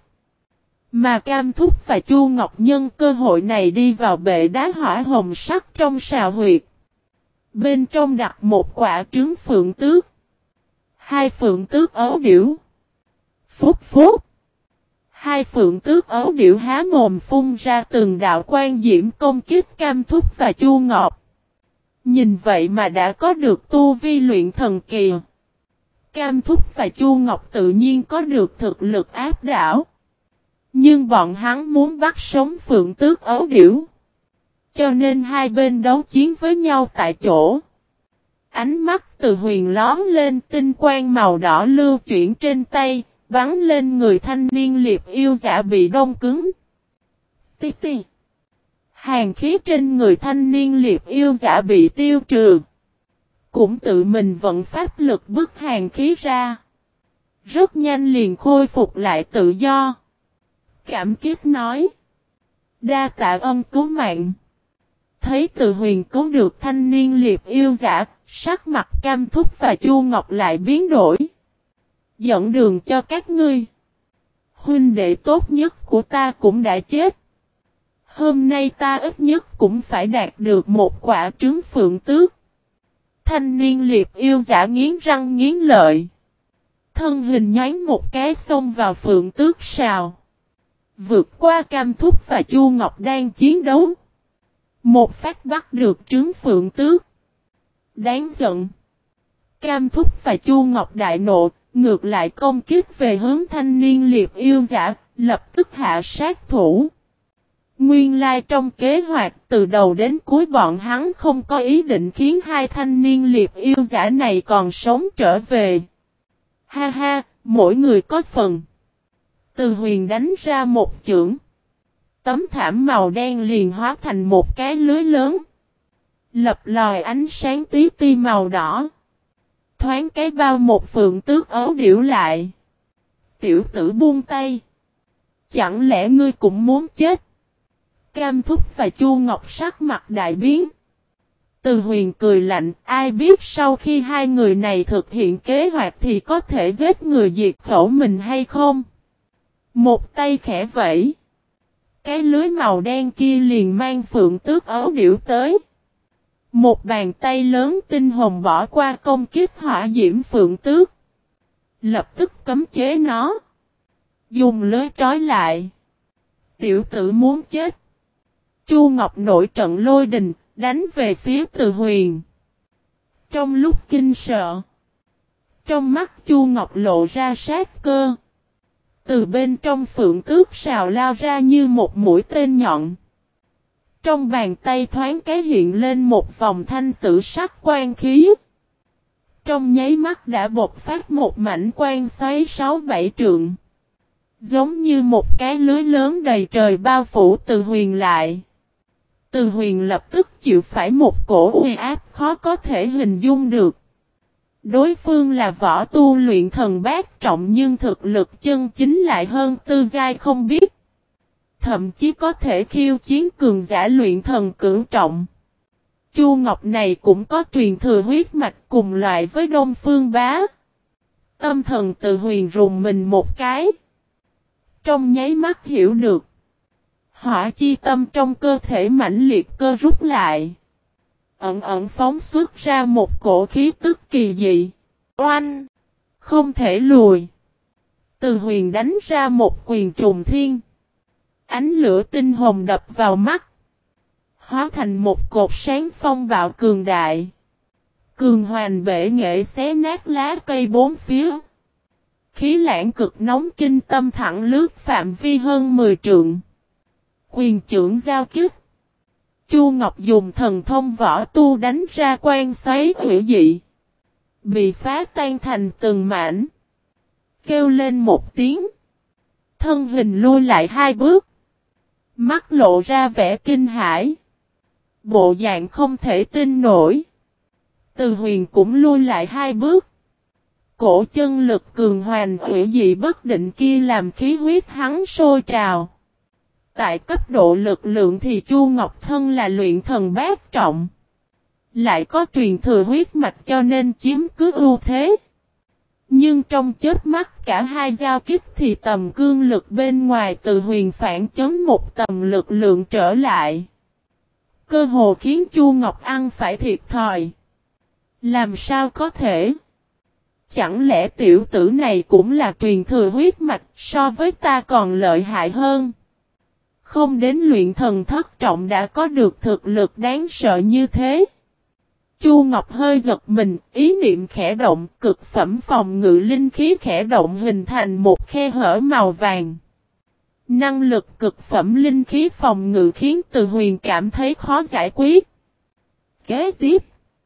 Mà Cam Thúc và Chu Ngọc nhân cơ hội này đi vào bệ đá hỏa hồng sắc trong sào huyệt. Bên trong đặt một quả trứng Phượng Tước. Hai Phượng Tước ấu điểu. Phúc phúc. Hai Phượng Tước ấu điểu há mồm phun ra từng đạo quan diễm công kích Cam Thúc và Chu Ngọc. Nhìn vậy mà đã có được tu vi luyện thần kỳ. Cam Thúc và Chu Ngọc tự nhiên có được thực lực áp đảo. Nhưng bọn hắn muốn bắt sống Phượng Tước ấu điểu. Cho nên hai bên đấu chiến với nhau tại chỗ. Ánh mắt Từ Huyền lóm lên tinh quang màu đỏ lưu chuyển trên tay, bắn lên người thanh niên liệp yêu giả bị đông cứng. Ti ti. Hàn khí trên người thanh niên liệp yêu giả bị tiêu trừ. Cũng tự mình vận pháp lực bức hàn khí ra. Rất nhanh liền khôi phục lại tự do. Cảm kích nói. Đa tạ ân cứu mạng. Thấy Từ Huyền cứu được thanh niên liệp yêu giả, sắc mặt Cam Thúc và Chu Ngọc lại biến đổi. Dẫn đường cho các ngươi. Huynh đệ tốt nhất của ta cũng đã chết. Hôm nay ta ít nhất cũng phải đạt được một quả trứng Phượng Tước. Thanh niên liệp yêu giả nghiến răng nghiến lợi. Thân hình nhoáng một cái xông vào Phượng Tước sào. Vượt qua Cam Thúc và Chu Ngọc đang chiến đấu. Một phát bắt được trứng Phượng Tước. Đáng giận. Cam Thúc và Chu Ngọc đại nộ, ngược lại công kích về hướng thanh niên liệp yêu giả, lập tức hạ sát thủ. Nguyên lai trong kế hoạch từ đầu đến cuối bọn hắn không có ý định khiến hai thanh niên liệp yêu giả này còn sống trở về. Ha ha, mỗi người có phần. Từ Huyền đánh ra một chưởng. Tấm thảm màu đen liền hóa thành một cái lưới lớn. Lập lòi ánh sáng tí ti màu đỏ. Thoáng cái bao một Phượng Tước ấu điểu lại. Tiểu tử buông tay. Chẳng lẽ ngươi cũng muốn chết? Cam Thúc và Chu Ngọc sắc mặt đại biến. Từ Huyền cười lạnh, ai biết sau khi hai người này thực hiện kế hoạch thì có thể giết người diệt khẩu mình hay không? Một tay khẽ vẫy. Cái lưới màu đen kia liền mang Phượng Tước ấu điểu tới. Một bàn tay lớn tinh hồng bỏ qua công kích hỏa diễm Phượng Tước. Lập tức cấm chế nó. Dùng lưới trói lại. Tiểu tử muốn chết. Chu Ngọc nổi trận lôi đình, đánh về phía Từ Huyền. Trong lúc kinh sợ, trong mắt Chu Ngọc lộ ra sát cơ. Từ bên trong Phượng Tước sào lao ra như một mũi tên nhọn. Trong bàn tay thoáng cái hiện lên một vòng thanh tử sắc quang khí. Trong nháy mắt đã bộc phát một mảnh quang xoáy sáu bảy trượng. Giống như một cái lưới lớn đầy trời bao phủ Từ Huyền lại. Từ Huyền lập tức chịu phải một cổ uy áp khó có thể hình dung được. Đối phương là võ tu luyện thần bát trọng nhưng thực lực chân chính lại hơn tư giai không biết. Thậm chí có thể khiêu chiến cường giả luyện thần cửu trọng. Chu Ngọc này cũng có truyền thừa huyết mạch cùng loại với Đông Phương Bá. Tâm thần Từ Huyền rùng mình một cái. Trong nháy mắt hiểu được. Hỏa chi tâm trong cơ thể mãnh liệt cơ rút lại. Ẩn ẩn phóng xuất ra một cổ khí tức kỳ dị. Oanh! Không thể lùi. Từ Huyền đánh ra một quyền trùng thiên. Ánh lửa tinh hồng đập vào mắt. Hóa thành một cột sáng phong bạo cường đại. Cường hoành bể nghệ xé nát lá cây bốn phía. Khí lãng cực nóng kinh tâm thẳng lướt phạm vi hơn mười trượng. Quyền chưởng giao kích. Chu Ngọc dùng thần thông võ tu đánh ra quan xoáy hủy dị. Bị phá tan thành từng mảnh. Kêu lên một tiếng. Thân hình lui lại hai bước. Mắt lộ ra vẻ kinh hãi. Bộ dạng không thể tin nổi. Từ Huyền cũng lui lại hai bước. Cổ chân lực cường hoành hủy dị bất định kia làm khí huyết hắn sôi trào. Tại cấp độ lực lượng thì Chu Ngọc Thân là luyện thần bát trọng. Lại có truyền thừa huyết mạch cho nên chiếm cứ ưu thế. Nhưng trong chớp mắt cả hai giao kích thì tầm cương lực bên ngoài Từ Huyền phản chấn một tầm lực lượng trở lại. Cơ hồ khiến Chu Ngọc ăn phải thiệt thòi. Làm sao có thể? Chẳng lẽ tiểu tử này cũng là truyền thừa huyết mạch so với ta còn lợi hại hơn? Không đến luyện thần thất trọng đã có được thực lực đáng sợ như thế. Chu Ngọc hơi giật mình, ý niệm khẽ động, cực phẩm phòng ngự linh khí khẽ động hình thành một khe hở màu vàng. Năng lực cực phẩm linh khí phòng ngự khiến Từ Huyền cảm thấy khó giải quyết. Kế tiếp,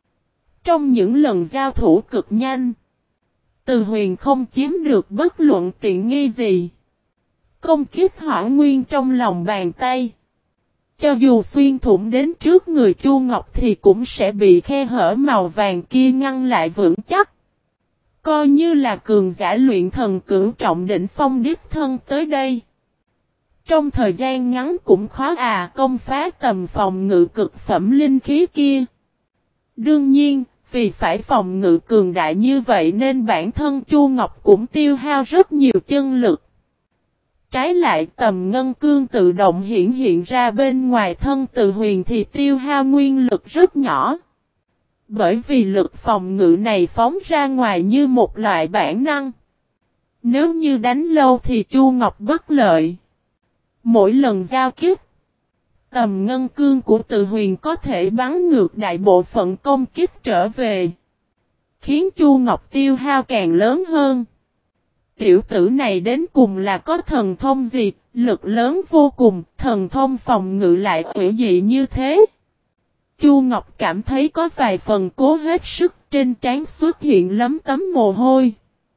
trong những lần giao thủ cực nhanh, Từ Huyền không chiếm được bất luận tiện nghi gì. Công kích hỏa nguyên trong lòng bàn tay. Cho dù xuyên thủng đến trước người Chu Ngọc thì cũng sẽ bị khe hở màu vàng kia ngăn lại vững chắc. Coi như là cường giả luyện thần cửu trọng đỉnh phong đích thân tới đây. Trong thời gian ngắn cũng khó à công phá tầm phòng ngự cực phẩm linh khí kia. Đương nhiên, vì phải phòng ngự cường đại như vậy nên bản thân Chu Ngọc cũng tiêu hao rất nhiều chân lực. Trái lại tầm ngân cương tự động hiển hiện ra bên ngoài thân Từ Huyền thì tiêu hao nguyên lực rất nhỏ. Bởi vì lực phòng ngự này phóng ra ngoài như một loại bản năng. Nếu như đánh lâu thì Chu Ngọc bất lợi. Mỗi lần giao kích, tầm ngân cương của Từ Huyền có thể bắn ngược đại bộ phận công kích trở về. Khiến Chu Ngọc tiêu hao càng lớn hơn. Tiểu tử này đến cùng là có thần thông gì, lực lớn vô cùng, thần thông phòng ngự lại hủy dị như thế. Chu Ngọc cảm thấy có vài phần cố hết sức, trên trán xuất hiện lấm tấm mồ hôi.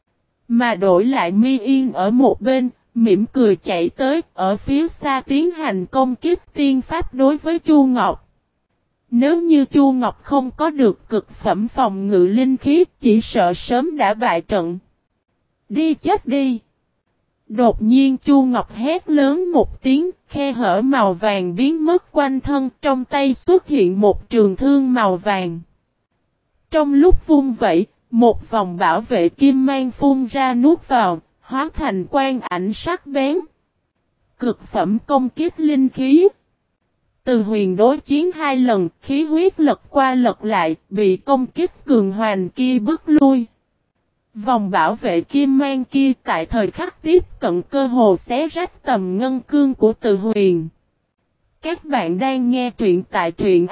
Mà đổi lại Mi Yên ở một bên, mỉm cười chạy tới, ở phía xa tiến hành công kích tiên pháp đối với Chu Ngọc. Nếu như Chu Ngọc không có được cực phẩm phòng ngự linh khí, chỉ sợ sớm đã bại trận. Đi chết đi! Đột nhiên Chu Ngọc hét lớn một tiếng, khe hở màu vàng biến mất quanh thân, trong tay xuất hiện một trường thương màu vàng. Trong lúc vung vẩy, một vòng bảo vệ kim mang phun ra nuốt vào, hóa thành quang ảnh sắc bén. Cực phẩm công kích linh khí. Từ Huyền đối chiến hai lần, khí huyết lật qua lật lại, bị công kích cường hoành kia bức lui. Vòng bảo vệ kim mang kia tại thời khắc tiếp cận cơ hồ xé rách tầm ngân cương của Từ Huyền. Các bạn đang nghe truyện tại truyện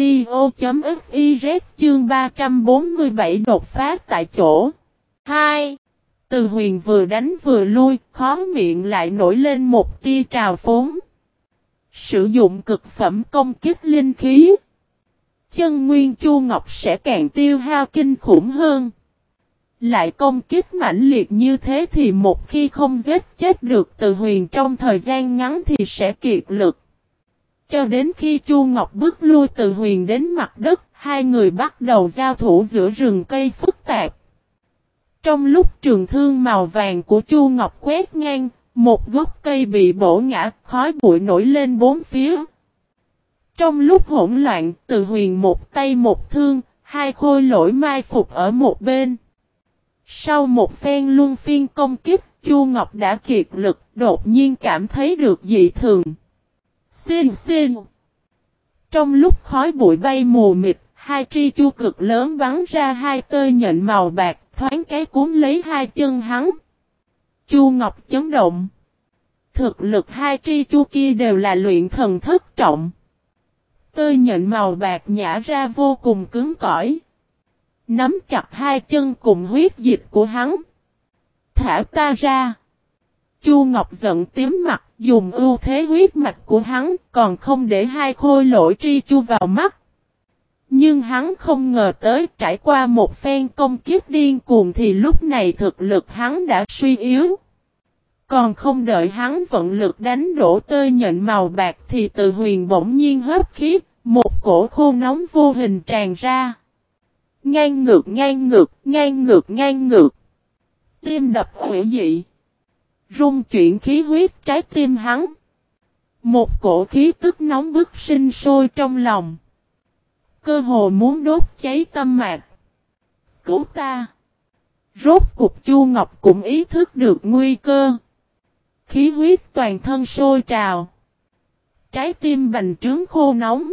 audio.fiz chương ba trăm bốn mươi bảy đột phá tại chỗ. hai. Từ Huyền vừa đánh vừa lui, khó miệng lại nổi lên một tia trào phúng. Sử dụng cực phẩm công kích linh khí. Chân nguyên Chu Ngọc sẽ càng tiêu hao kinh khủng hơn. Lại công kích mãnh liệt như thế thì một khi không giết chết được Từ Huyền trong thời gian ngắn thì sẽ kiệt lực. Cho đến khi Chu Ngọc bước lui Từ Huyền đến mặt đất, hai người bắt đầu giao thủ giữa rừng cây phức tạp. Trong lúc trường thương màu vàng của Chu Ngọc quét ngang, một gốc cây bị bổ ngã, khói bụi nổi lên bốn phía. Trong lúc hỗn loạn, Từ Huyền một tay một thương, hai khôi lỗi mai phục ở một bên. Sau một phen luân phiên công kích, Chu Ngọc đã kiệt lực, đột nhiên cảm thấy được dị thường. Xin xin. Trong lúc khói bụi bay mù mịt, hai tri chu cực lớn bắn ra hai tơi nhện màu bạc, thoáng cái cuốn lấy hai chân hắn. Chu Ngọc chấn động. Thực lực hai tri chu kia đều là luyện thần thất trọng. Tơ nhện màu bạc nhả ra vô cùng cứng cỏi. Nắm chặt hai chân cùng huyết dịch của hắn. Thả ta ra. Chu Ngọc giận tím mặt, dùng ưu thế huyết mạch của hắn, còn không để hai khôi lỗi tri chu vào mắt. Nhưng hắn không ngờ tới, trải qua một phen công kiếp điên cuồng thì lúc này thực lực hắn đã suy yếu. Còn không đợi hắn vận lực đánh đổ tơ nhện màu bạc thì Từ Huyền bỗng nhiên hấp khí, một cổ khô nóng vô hình tràn ra. Ngang ngược ngang ngược, ngang ngược ngang ngược. Tim đập hủy dị. Rung chuyển khí huyết trái tim hắn. Một cổ khí tức nóng bức sinh sôi trong lòng. Cơ hồ muốn đốt cháy tâm mạc. Cứu ta. Rốt cục Chu Ngọc cũng ý thức được nguy cơ. Khí huyết toàn thân sôi trào. Trái tim bành trướng khô nóng.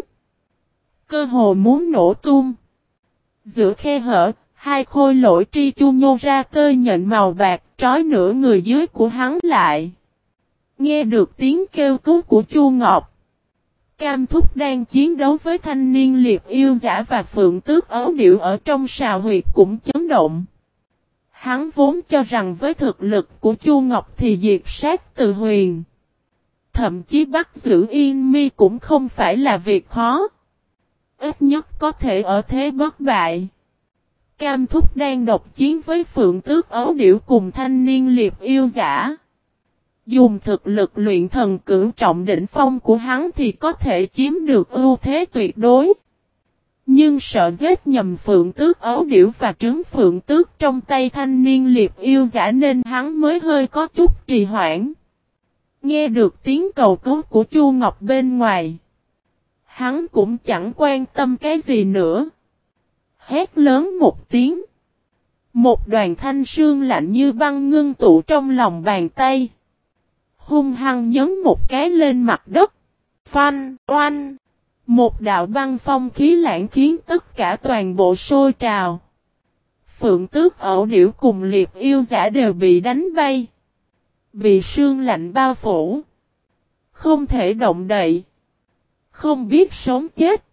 Cơ hồ muốn nổ tung. Giữa khe hở, hai khôi lỗi tri chu nhô ra tơ nhện màu bạc, trói nửa người dưới của hắn lại. Nghe được tiếng kêu cứu của Chu Ngọc. Cam Thúc đang chiến đấu với thanh niên liệp yêu giả và phượng tước ấu điệu ở trong sào huyệt cũng chấn động. Hắn vốn cho rằng với thực lực của Chu Ngọc thì diệt sát Từ Huyền. Thậm chí bắt giữ Yên Mi cũng không phải là việc khó. Ít nhất có thể ở thế bất bại. Cam Thúc đang độc chiến với phượng tước ấu điệu cùng thanh niên liệp yêu giả. Dùng thực lực luyện thần cửu trọng đỉnh phong của hắn thì có thể chiếm được ưu thế tuyệt đối. Nhưng sợ giết nhầm phượng tước ấu điểu và trứng phượng tước trong tay thanh niên liệp yêu giả nên hắn mới hơi có chút trì hoãn. Nghe được tiếng cầu cứu của Chu Ngọc bên ngoài. Hắn cũng chẳng quan tâm cái gì nữa. Hét lớn một tiếng. Một đoàn thanh sương lạnh như băng ngưng tụ trong lòng bàn tay. Hung hăng nhấn một cái lên mặt đất. Phanh, oanh. Một đạo băng phong khí lãng khiến tất cả toàn bộ sôi trào. Phượng tước ẩu điểu cùng liệp yêu giả đều bị đánh bay. Bị sương lạnh bao phủ. Không thể động đậy. Không biết sống chết.